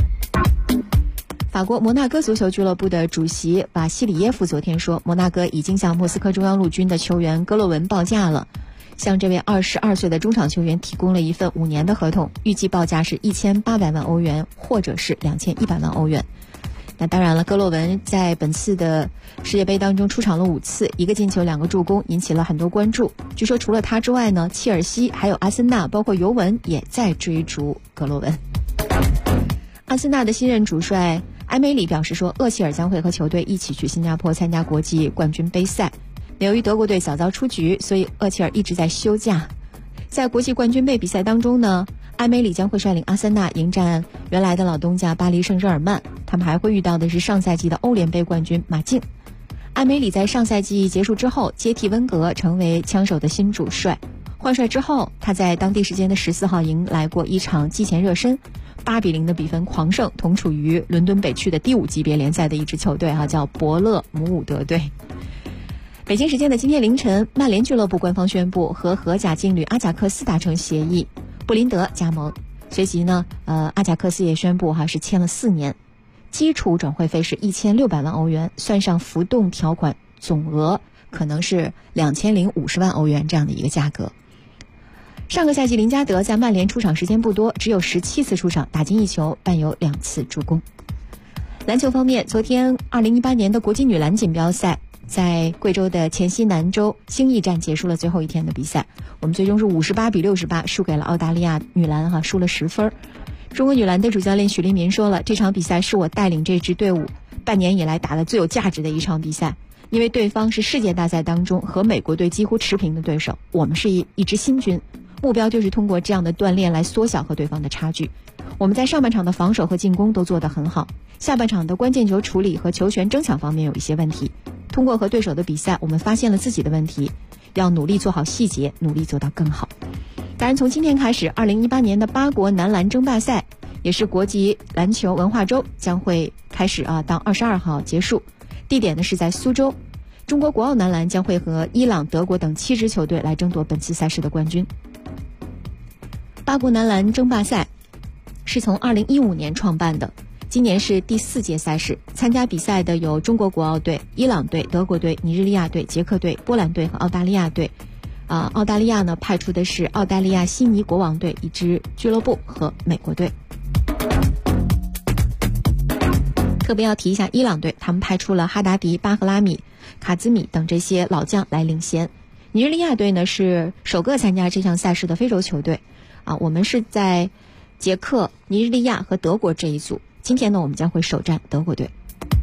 法国摩纳哥足球俱乐部的主席瓦西里耶夫昨天说，摩纳哥已经向莫斯科中央陆军的球员戈洛文报价了，向这位22岁的中场球员提供了一份5年的合同，预计报价是1800万欧元或者是2100万欧元。那当然了，戈洛文在本次的世界杯当中出场了5次，1个进球2个助攻，引起了很多关注。据说除了他之外呢，切尔西还有阿森纳包括尤文也在追逐戈洛文。阿森纳的新任主帅埃梅里表示说，厄齐尔将会和球队一起去新加坡参加国际冠军杯赛。由于德国队早早出局，所以厄齐尔一直在休假。在国际冠军杯比赛当中呢，埃梅里将会率领阿森纳迎战原来的老东家巴黎圣日耳曼，他们还会遇到的是上赛季的欧联杯冠军马竞。埃梅里在上赛季结束之后接替温格成为枪手的新主帅。换帅之后，他在当地时间的14号迎来过一场季前热身，8-0的比分狂胜同处于伦敦北区的第5级别联赛的一支球队叫伯勒姆伍德队。北京时间的今天凌晨，曼联俱乐部官方宣布和荷甲劲旅阿贾克斯达成协议，布林德加盟。随即呢，阿贾克斯也宣布是签了4年，基础转会费是1600万欧元，算上浮动条款，总额可能是2050万欧元这样的一个价格。上个赛季林加德在曼联出场时间不多，只有17次出场，打进1球，伴有2次助攻。篮球方面，昨天2018年的国际女篮锦标赛在贵州的黔西南州兴义站结束了最后一天的比赛，我们最终是58-68输给了澳大利亚女篮输了10分。中国女篮的主教练许利民说了，这场比赛是我带领这支队伍半年以来打的最有价值的一场比赛，因为对方是世界大赛当中和美国队几乎持平的对手，我们是一支新军，目标就是通过这样的锻炼来缩小和对方的差距。我们在上半场的防守和进攻都做得很好，下半场的关键球处理和球权争抢方面有一些问题。通过和对手的比赛，我们发现了自己的问题，要努力做好细节，努力做到更好。当然，从今天开始，2018年的8国男篮争霸赛，也是国际篮球文化周，将会开始到22号结束。地点呢是在苏州。中国国奥男篮将会和伊朗、德国等7支球队来争夺本次赛事的冠军。8国男篮争霸赛是从2015年创办的，今年是第4届赛事。参加比赛的有中国国奥队、伊朗队、德国队、尼日利亚队、捷克队、波兰队和澳大利亚队。澳大利亚呢派出的是澳大利亚悉尼国王队一支俱乐部和美国队。特别要提一下伊朗队，他们派出了哈达迪、巴赫拉米、卡兹米等这些老将来领衔。尼日利亚队呢是首个参加这项赛事的非洲球队我们是在捷克、尼日利亚和德国这一组。今天呢我们将会首战德国队。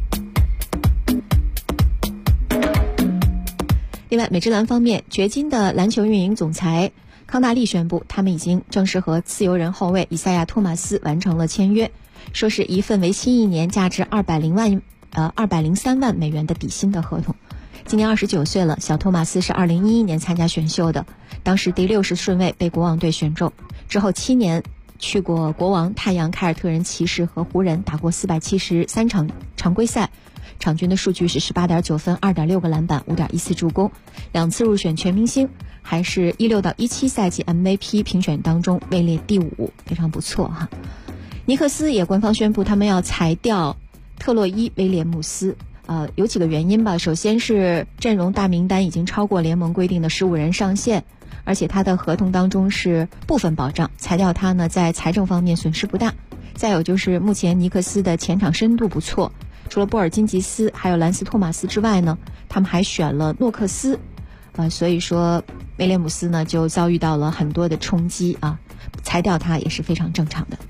另外，美职篮方面，掘金的篮球运营总裁康纳利宣布，他们已经正式和自由人后卫以赛亚·托马斯完成了签约，说是一份为期1年、价值203万美元的底薪的合同。今年29岁了，小托马斯是2011年参加选秀的，当时第60顺位被国王队选中，之后7年去过国王、太阳、凯尔特人、骑士和湖人，打过473场常规赛。场均的数据是18.9分、2.6个篮板、5.14助攻，2次入选全明星，还是16到17赛季 MVP 评选当中位列第5，非常不错哈。尼克斯也官方宣布他们要裁掉特洛伊·威廉姆斯，有几个原因吧。首先是阵容大名单已经超过联盟规定的15人上限，而且他的合同当中是部分保障，裁掉他呢在财政方面损失不大。再有就是目前尼克斯的前场深度不错，除了波尔津吉斯还有兰斯托马斯之外呢，他们还选了诺克斯，所以说威廉姆斯呢就遭遇到了很多的冲击裁掉他也是非常正常的。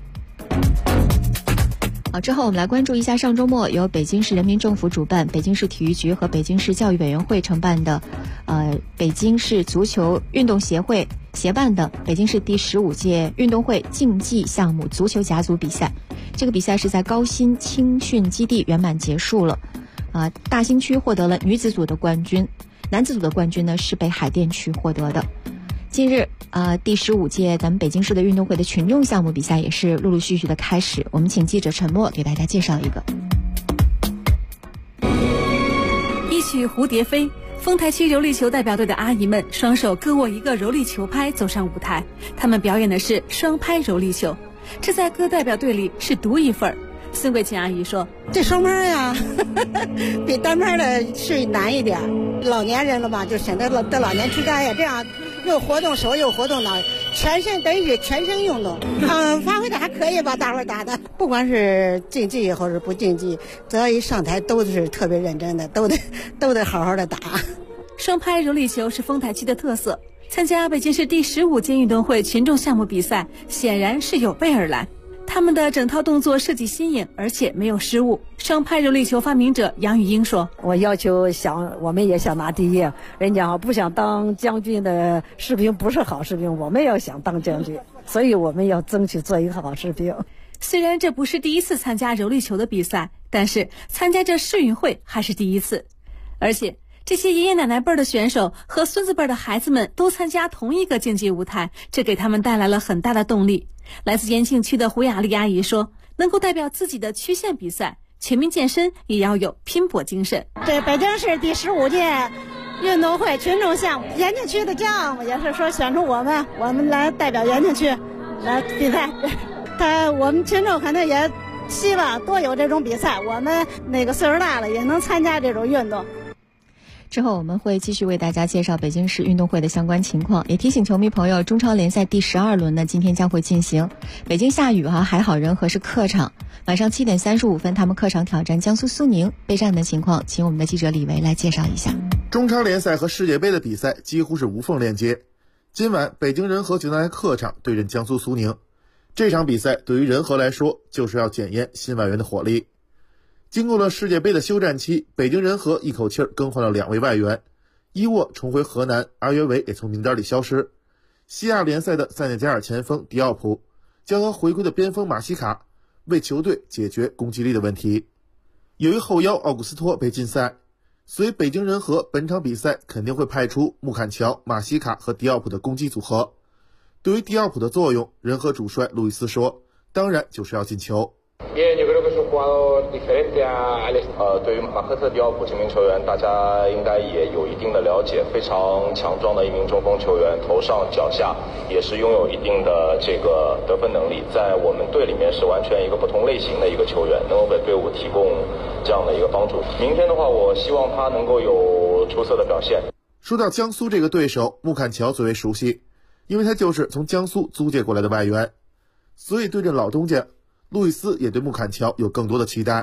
之后我们来关注一下上周末由北京市人民政府主办、北京市体育局和北京市教育委员会承办的北京市足球运动协会协办的北京市第15届运动会竞技项目足球甲组比赛。这个比赛是在高新青训基地圆满结束了，大兴区获得了女子组的冠军，男子组的冠军呢是被海淀区获得的。近日第15届咱们北京市的运动会的群众项目比赛也是陆陆续续的开始，我们请记者陈默给大家介绍一个。 一曲蝴蝶飞，丰台区柔力球代表队的阿姨们双手各握一个柔力球拍走上舞台，她们表演的是双拍柔力球，这在各代表队里是独一份。孙桂琴阿姨说：“ 这双拍呀，比单拍的是难一点。老年人了吧，就显得得老年痴呆呀，这样又活动手又活动脑，全身等于是全身运动。发挥的还可以吧，大伙打的，不管是竞技或者不竞技，只要一上台都是特别认真的，都得好好的打。” 双拍柔力球是丰台区的特色，参加北京市第15届运动会群众项目比赛显然是有备而来。他们的整套动作设计新颖，而且没有失误。双拍柔力球发明者杨玉英说：“ 我要求我们也想拿第一，人家不想当将军的士兵不是好士兵，我们要想当将军，所以我们要争取做一个好士兵。” 虽然这不是第一次参加柔力球的比赛，但是参加这世运会还是第一次，而且这些爷爷奶奶辈的选手和孙子辈的孩子们都参加同一个竞技舞台，这给他们带来了很大的动力。来自延庆区的胡雅丽阿姨说：“能够代表自己的区县比赛，全民健身也要有拼搏精神。” 这北京市第15届运动会群众项目，延庆区的项目也是说选出我们来代表延庆区来比赛。我们群众肯定也希望多有这种比赛，我们那个岁数大了也能参加这种运动。 之后我们会继续为大家介绍北京市运动会的相关情况，也提醒球迷朋友，中超联赛第12轮呢今天将会进行。北京下雨还好人和是客场，晚上7点35分他们客场挑战江苏苏宁。备战的情况请我们的记者李维来介绍一下。 中超联赛和世界杯的比赛几乎是无缝连接。今晚北京人和就在客场对阵江苏苏宁，这场比赛对于人和来说就是要检验新外援的火力。经过了世界杯的休战期，北京人和一口气更换了2位外援，伊沃重回河南，阿约维也从名单里消失。西亚联赛的塞内加尔前锋迪奥普将和回归的边锋马西卡为球队解决攻击力的问题。由于后腰奥古斯托被禁赛，所以北京人和本场比赛肯定会派出穆坎乔、马西卡和迪奥普的攻击组合。对于迪奥普的作用，人和主帅路易斯说，当然就是要进球。 对于马克特迪奥普这名球员，大家应该也有一定的了解，非常强壮的一名中锋球员，头上脚下也是拥有一定的这个得分能力，在我们队里面是完全一个不同类型的一个球员，能够给队伍提供这样的一个帮助。明天的话，我希望他能够有出色的表现。 说到江苏这个对手，穆坎乔最为熟悉，因为他就是从江苏租借过来的外援，所以对阵老东家，路易斯也对穆坎乔有更多的期待。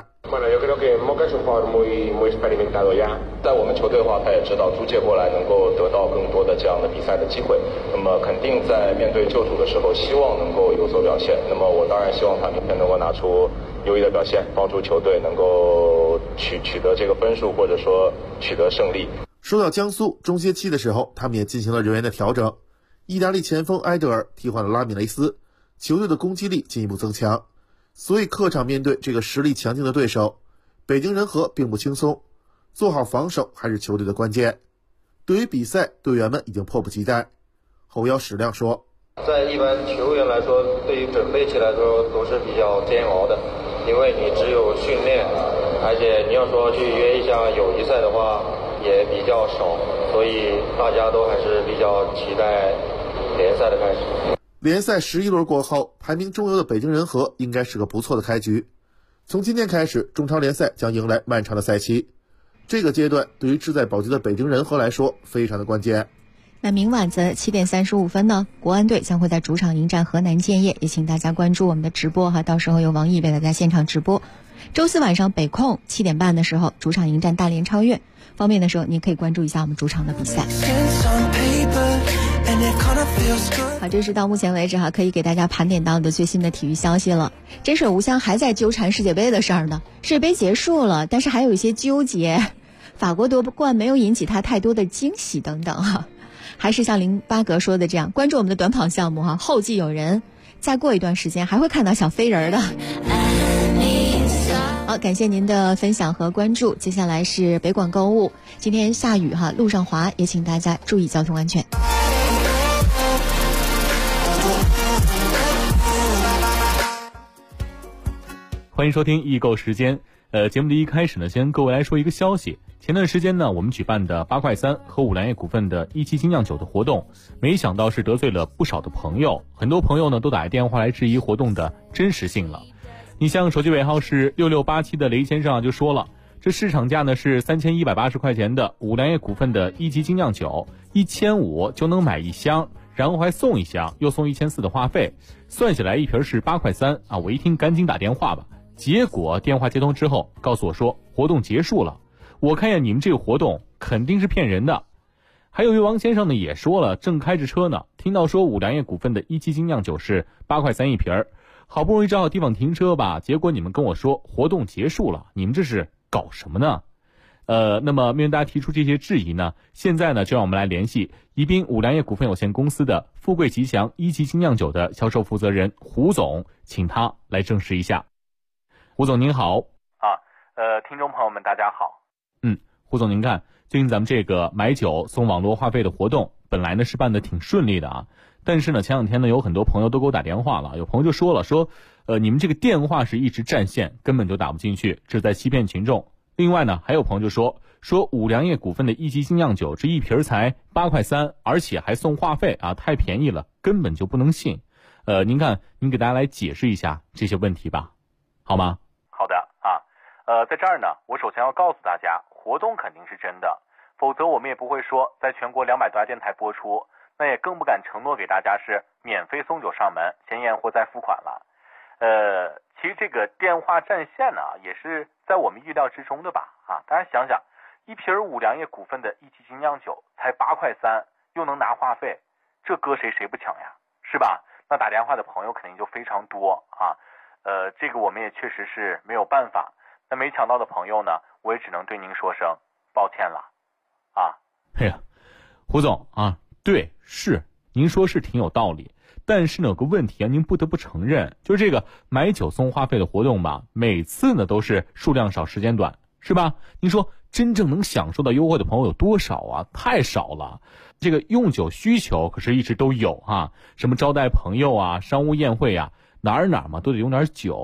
在我们球队的话，他也知道租借过来能够得到更多的这样的比赛的机会，那么肯定在面对旧主的时候，希望能够有所表现。那么我当然希望他明天能够拿出优异的表现，帮助球队能够取得这个分数，或者说取得胜利。 说到江苏，中歇期的时候，他们也进行了人员的调整，意大利前锋埃德尔替换了拉米雷斯，球队的攻击力进一步增强。所以客场面对这个实力强劲的对手，北京人和并不轻松，做好防守还是球队的关键。对于比赛，队员们已经迫不及待。后腰史亮说， 在一般球员来说，对于准备起来说都是比较煎熬的，因为你只有训练，而且你要说去约一下友谊赛的话也比较少，所以大家都还是比较期待联赛的开始。 联赛11轮过后，排名中游的北京人和应该是个不错的开局。从今天开始，中超联赛将迎来漫长的赛期，这个阶段对于志在保级的北京人和来说非常的关键。 那明晚的7点35分呢，国安队将会在主场迎战河南建业，也请大家关注我们的直播哈，到时候由王毅为大家现场直播。周四晚上北控7点半的时候，主场迎战大连超越，方便的时候您可以关注一下我们主场的比赛。好，这是到目前为止可以给大家盘点到的最新的体育消息了。真水无香还在纠缠世界杯的事儿呢，世界杯结束了，但是还有一些纠结，法国夺冠没有引起他太多的惊喜等等还是像林巴格说的这样，关注我们的短跑项目后继有人，再过一段时间还会看到小飞人的。好，感谢您的分享和关注。接下来是北广购物，今天下雨路上滑，也请大家注意交通安全。 欢迎收听易购时间。节目的一开始呢，先各位来说一个消息。前段时间呢，我们举办的8块3和五粮液股份的17精酿酒的活动，没想到是得罪了不少的朋友，很多朋友呢都打电话来质疑活动的真实性了。你像手机尾号是6687的雷先生就说了，这市场价呢是3180块钱的五粮液股份的1级精酿酒，1500就能买1箱，然后还送1箱，又送1400的话费，算下来一瓶是8块3啊！我一听赶紧打电话吧，结果电话接通之后告诉我说活动结束了，我看见你们这个活动肯定是骗人的。还有一位王先生呢也说了，正开着车呢，听到说五粮液股份的1级精酿酒是8块3一瓶，好不容易找好地方停车吧，结果你们跟我说活动结束了，你们这是搞什么呢？那么面对大家提出这些质疑呢，现在呢就让我们来联系宜宾五粮液股份有限公司的富贵吉祥1级精酿酒的销售负责人胡总，请他来证实一下。胡总您好。 听众朋友们大家好。 胡总您看，最近咱们这个买酒送网络话费的活动本来呢是办得挺顺利的啊，但是呢前两天呢有很多朋友都给我打电话了，有朋友就说了你们这个电话是一直占线，根本就打不进去，这是在欺骗群众。另外呢还有朋友就说五粮液股份的1级精酿酒这一瓶才8块3，而且还送话费啊，太便宜了，根本就不能信。您看您给大家来解释一下这些问题吧，好吗？ 好的在这儿呢，我首先要告诉大家，活动肯定是真的，否则我们也不会说在全国200多家电台播出，那也更不敢承诺给大家是免费送酒上门，先验货再付款了。其实这个电话占线呢，也是在我们预料之中的吧大家想想，一瓶五粮液股份的1级精酿酒才8块3，又能拿话费，这搁谁不抢呀，是吧？那打电话的朋友肯定就非常多这个我们也确实是没有办法。那没抢到的朋友呢，我也只能对您说声抱歉了哎呀，胡总对，是您说是挺有道理，但是呢有个问题您不得不承认，就是这个买酒送话费的活动吧，每次呢都是数量少时间短，是吧？您说真正能享受到优惠的朋友有多少太少了。这个用酒需求可是一直都有什么招待朋友商务宴会哪儿嘛都得用点酒。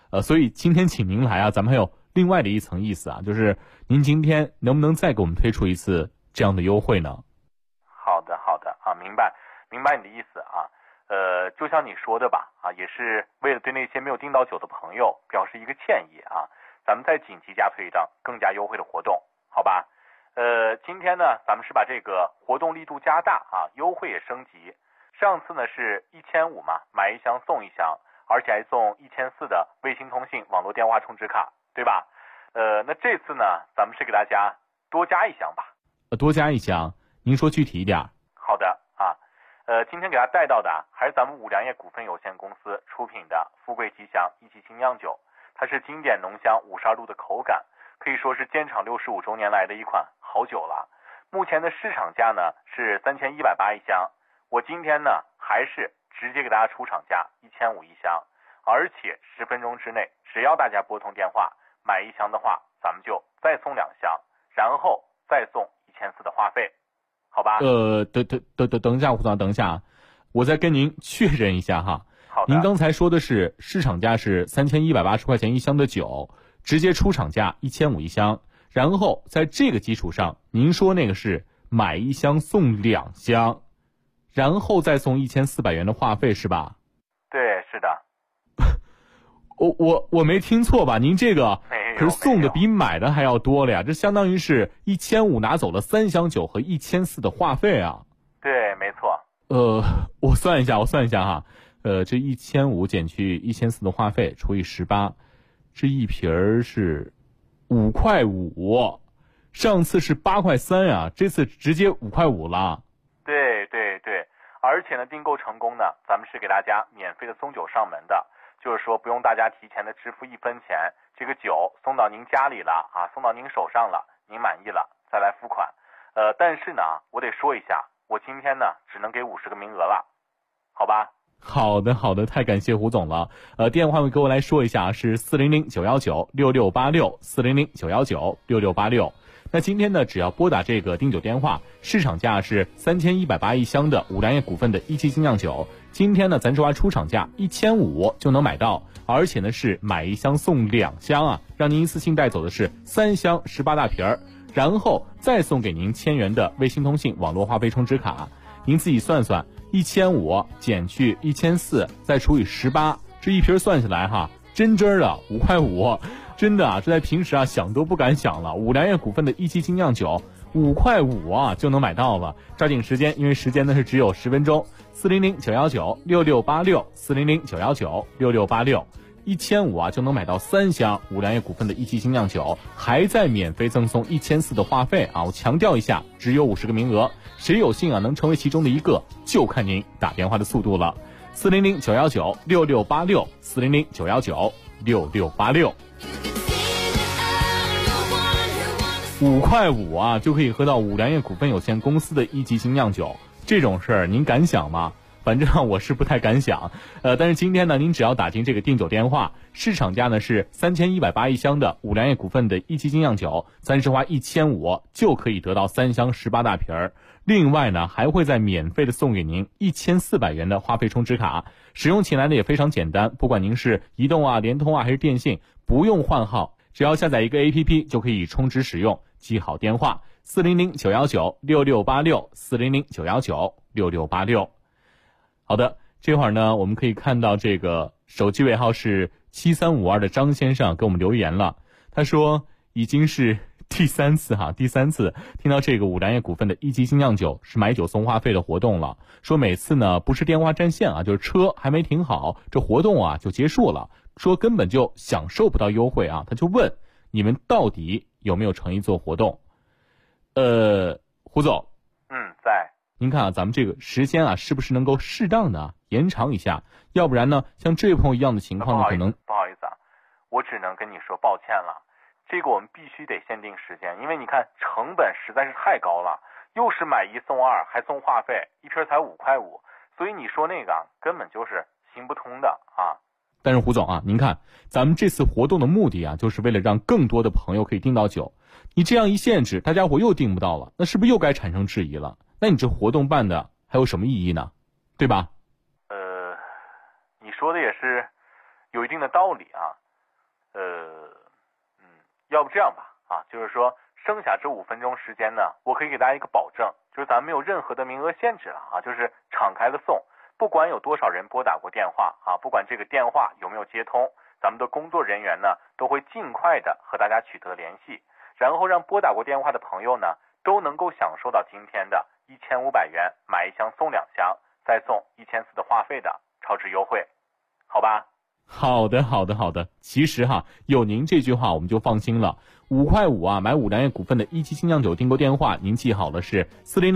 所以今天请您来啊，咱们还有另外的一层意思啊，就是您今天能不能再给我们推出一次这样的优惠呢？ 好的啊，明白你的意思啊。就像你说的吧，啊，也是为了对那些没有订到酒的朋友表示一个歉意啊，咱们再紧急加推一张更加优惠的活动，好吧？今天呢，咱们是把这个活动力度加大啊，优惠也升级。上次呢是1500嘛，买一箱送一箱，而且还送1400的卫星通信网络电话充值卡，对吧？那这次呢，咱们是给大家多加一箱吧。 多加一箱，您说具体一点。 好的啊，今天给大家带到的还是咱们五粮液股份有限公司出品的富贵吉祥一级精酿酒，它是经典浓香52度的口感，可以说是建厂65周年来的一款好酒了。目前的市场价呢是3180一箱，我今天呢还是直接给大家出厂价1500一箱，而且10分钟之内，只要大家拨通电话买一箱的话，咱们就再送2箱，然后再送1400的话费，好吧？ 等一下，胡总，等一下，我再跟您确认一下哈。 好的。 您刚才说的是市场价是3180块钱一箱的酒，直接出厂价1500一箱，然后在这个基础上，您说那个是买一箱送2箱，然后再送1400元的话费是吧？ 对，是的。 我没听错吧？您这个可是送的比买的还要多了呀，这相当于是1500拿走了3箱酒和1400的话费啊。 对，没错。 我算一下哈，这1500减去1400的话费除以18，这一瓶儿是5.5块，上次是8.3块呀，这次直接5.5块了。 对，而且呢，订购成功呢，咱们是给大家免费的送酒上门的。就是说不用大家提前的支付1分钱，这个酒送到您家里了啊，送到您手上了，您满意了再来付款。但是呢，我得说一下，我今天呢只能给50个名额了，好吧？ 好的，太感谢胡总了。电话给我来说一下是400-919-6686，400-919-6686。那今天呢，只要拨打这个订酒电话，市场价是3180一箱的五粮液股份的一期精酿酒，今天呢，咱这话出厂价1500就能买到，而且呢是买一箱送2箱啊，让您一次性带走的是3箱18大瓶儿，然后再送给您1000元的卫星通信网络话费充值卡。您自己算算，1500减去1400，再除以18，这一瓶算下来哈，真的5.5块，真的啊，这在平时啊想都不敢想了。五粮液股份的一期精酿酒5.5块啊就能买到了，抓紧时间，因为时间呢是只有10分钟。400-919-6686，400-919-6686，1500啊就能买到3箱五粮液股份的一期精酿酒，还在免费赠送1400的话费啊！我强调一下，只有50个名额，谁有幸啊能成为其中的一个，就看您打电话的速度了。400-919-6686，400-919-6686。5.5块啊就可以喝到五粮液股份有限公司的一级精酿酒，这种事儿您敢想吗？反正我是不太敢想。但是今天呢，您只要打进这个订酒电话，市场价呢是3180一箱的五粮液股份的一期精酿酒，咱是花1500就可以得到3箱18大瓶儿。另外呢，还会再免费的送给您1400元的话费充值卡，使用起来呢也非常简单，不管您是移动啊、联通啊还是电信，不用换号，只要下载一个 APP 就可以充值使用。记好电话400-919-6686，400-919-6686。好的，这会儿呢，我们可以看到这个手机尾号是7352的张先生给我们留言了。他说已经是第三次听到这个五粮液股份的一级精酿酒是买酒送话费的活动了。说每次呢不是电话占线啊，就是车还没停好，这活动啊就结束了。说根本就享受不到优惠啊，他就问你们到底有没有诚意做活动？胡总， 在。 您看啊，咱们这个时间啊，是不是能够适当的延长一下？要不然呢，像这位朋友一样的情况呢，可能不好意思啊，我只能跟你说抱歉了。这个我们必须得限定时间，因为你看成本实在是太高了，又是买1送2，还送话费，一瓶才5.5块，所以你说那个根本就是行不通的啊。 但是胡总啊，您看咱们这次活动的目的啊，就是为了让更多的朋友可以订到酒。你这样一限制，大家伙又订不到了，那是不是又该产生质疑了？那你这活动办的还有什么意义呢？对吧？ 你说的也是有一定的道理啊。 要不这样吧就是说剩下这5分钟时间呢，我可以给大家一个保证，就是咱们没有任何的名额限制了就是敞开的送，不管有多少人拨打过电话不管这个电话有没有接通，咱们的工作人员呢都会尽快的和大家取得联系，然后让拨打过电话的朋友呢都能够享受到今天的1500元买1箱送2箱，再送1400的话费的超值优惠，好吧？ 好的。其实有您这句话我们就放心了。5块5买5粮液股份的一期精酿酒订购电话，您记好了是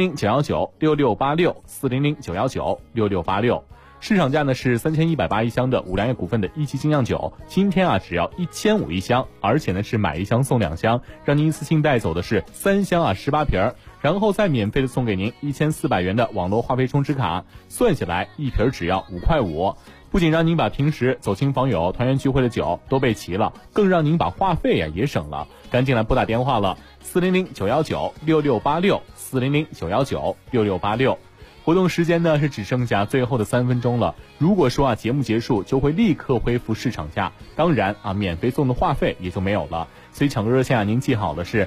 400-919-6686，400-919-6686。市场价呢是3180一箱的5粮液股份的一期精酿酒，今天只要1500一箱，而且呢是买1箱送2箱，让您一次性带走的是3箱18瓶，然后再免费的送给您1400元的网络话费充值卡，算下来一瓶只要5块5。不仅让您把平时走亲访友、团圆聚会的酒都备齐了，更让您把话费也省了。赶紧来拨打电话了，400-919-6686，400-919-6686。活动时间呢是只剩下最后的3分钟了。如果说节目结束就会立刻恢复市场价，当然免费送的话费也就没有了。所以抢购热线您记好了是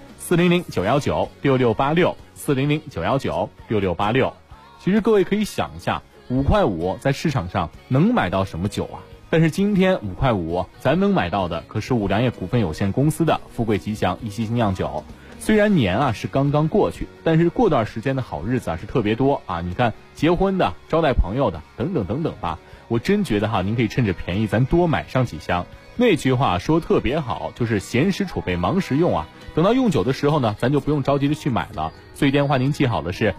400-919-6686，400-919-6686。其实各位可以想一下，5块5在市场上能买到什么酒但是今天5块5咱能买到的可是5粮液股份有限公司的富贵吉祥一期精酿酒。虽然年是刚刚过去，但是过段时间的好日子是特别多你看结婚的、招待朋友的等等吧。我真觉得您可以趁着便宜咱多买上几箱。那句话说特别好，就是闲时储备忙时用等到用酒的时候呢，咱就不用着急的去买了。所以电话您记好了是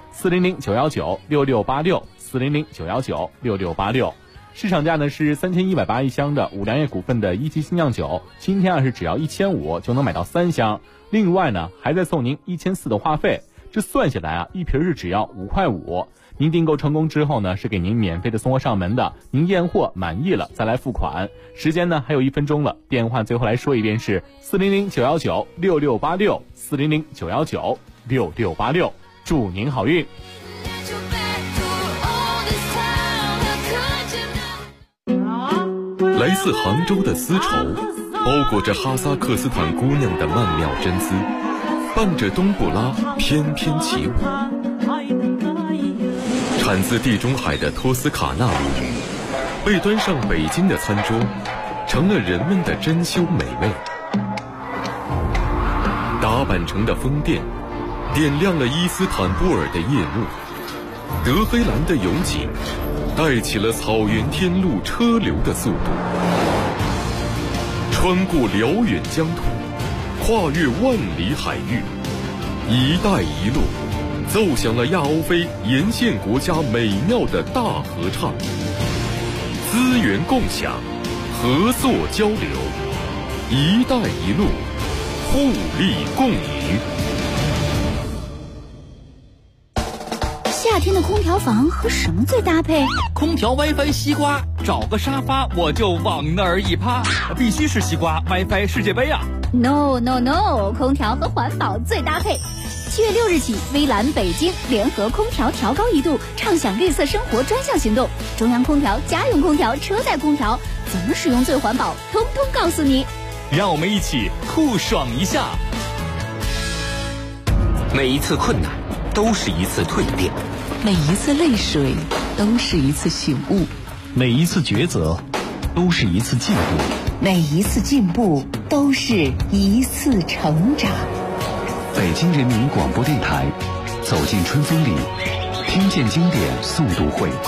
400-919-6686，400-919-6686。市场价呢是3180一箱的5粮液股份的一期精酿酒，今天是只要1500就能买到3箱，另外呢还在送您1400的话费，这算下来一瓶是只要5块5。您订购成功之后呢，是给您免费的送货上门的，您验货满意了再来付款。时间呢还有1分钟了，电话最后来说一遍是400-919-6686，400-919-6686。祝您好运。 来自杭州的丝绸，包裹着哈萨克斯坦姑娘的曼妙真丝，伴着冬不拉翩翩起舞。产自地中海的托斯卡纳米，被端上北京的餐桌，成了人们的珍馐美味。打扮成的风电，点亮了伊斯坦布尔的夜幕。德黑兰的油井，带起了草原天路车流的速度。穿过辽远疆土，跨越万里海域，一带一路奏响了亚欧非沿线国家美妙的大合唱。资源共享，合作交流，一带一路，互利共赢。 夏天的空调房和什么最搭配？ 空调 WiFi 西瓜，找个沙发我就往那儿一趴，必须是西瓜 WiFi 世界杯啊 ！No， 空调和环保最搭配。7月6日起，微蓝北京联合空调调高1度，畅享绿色生活专项行动。中央空调、家用空调、车载空调，怎么使用最环保，通通告诉你。 让我们一起酷爽一下。 每一次困难都是一次蜕变， 每一次泪水都是一次醒悟， 每一次抉择都是一次进步， 每一次进步都是一次成长。 北京人民广播电台，走进春风里，听见经典速读会。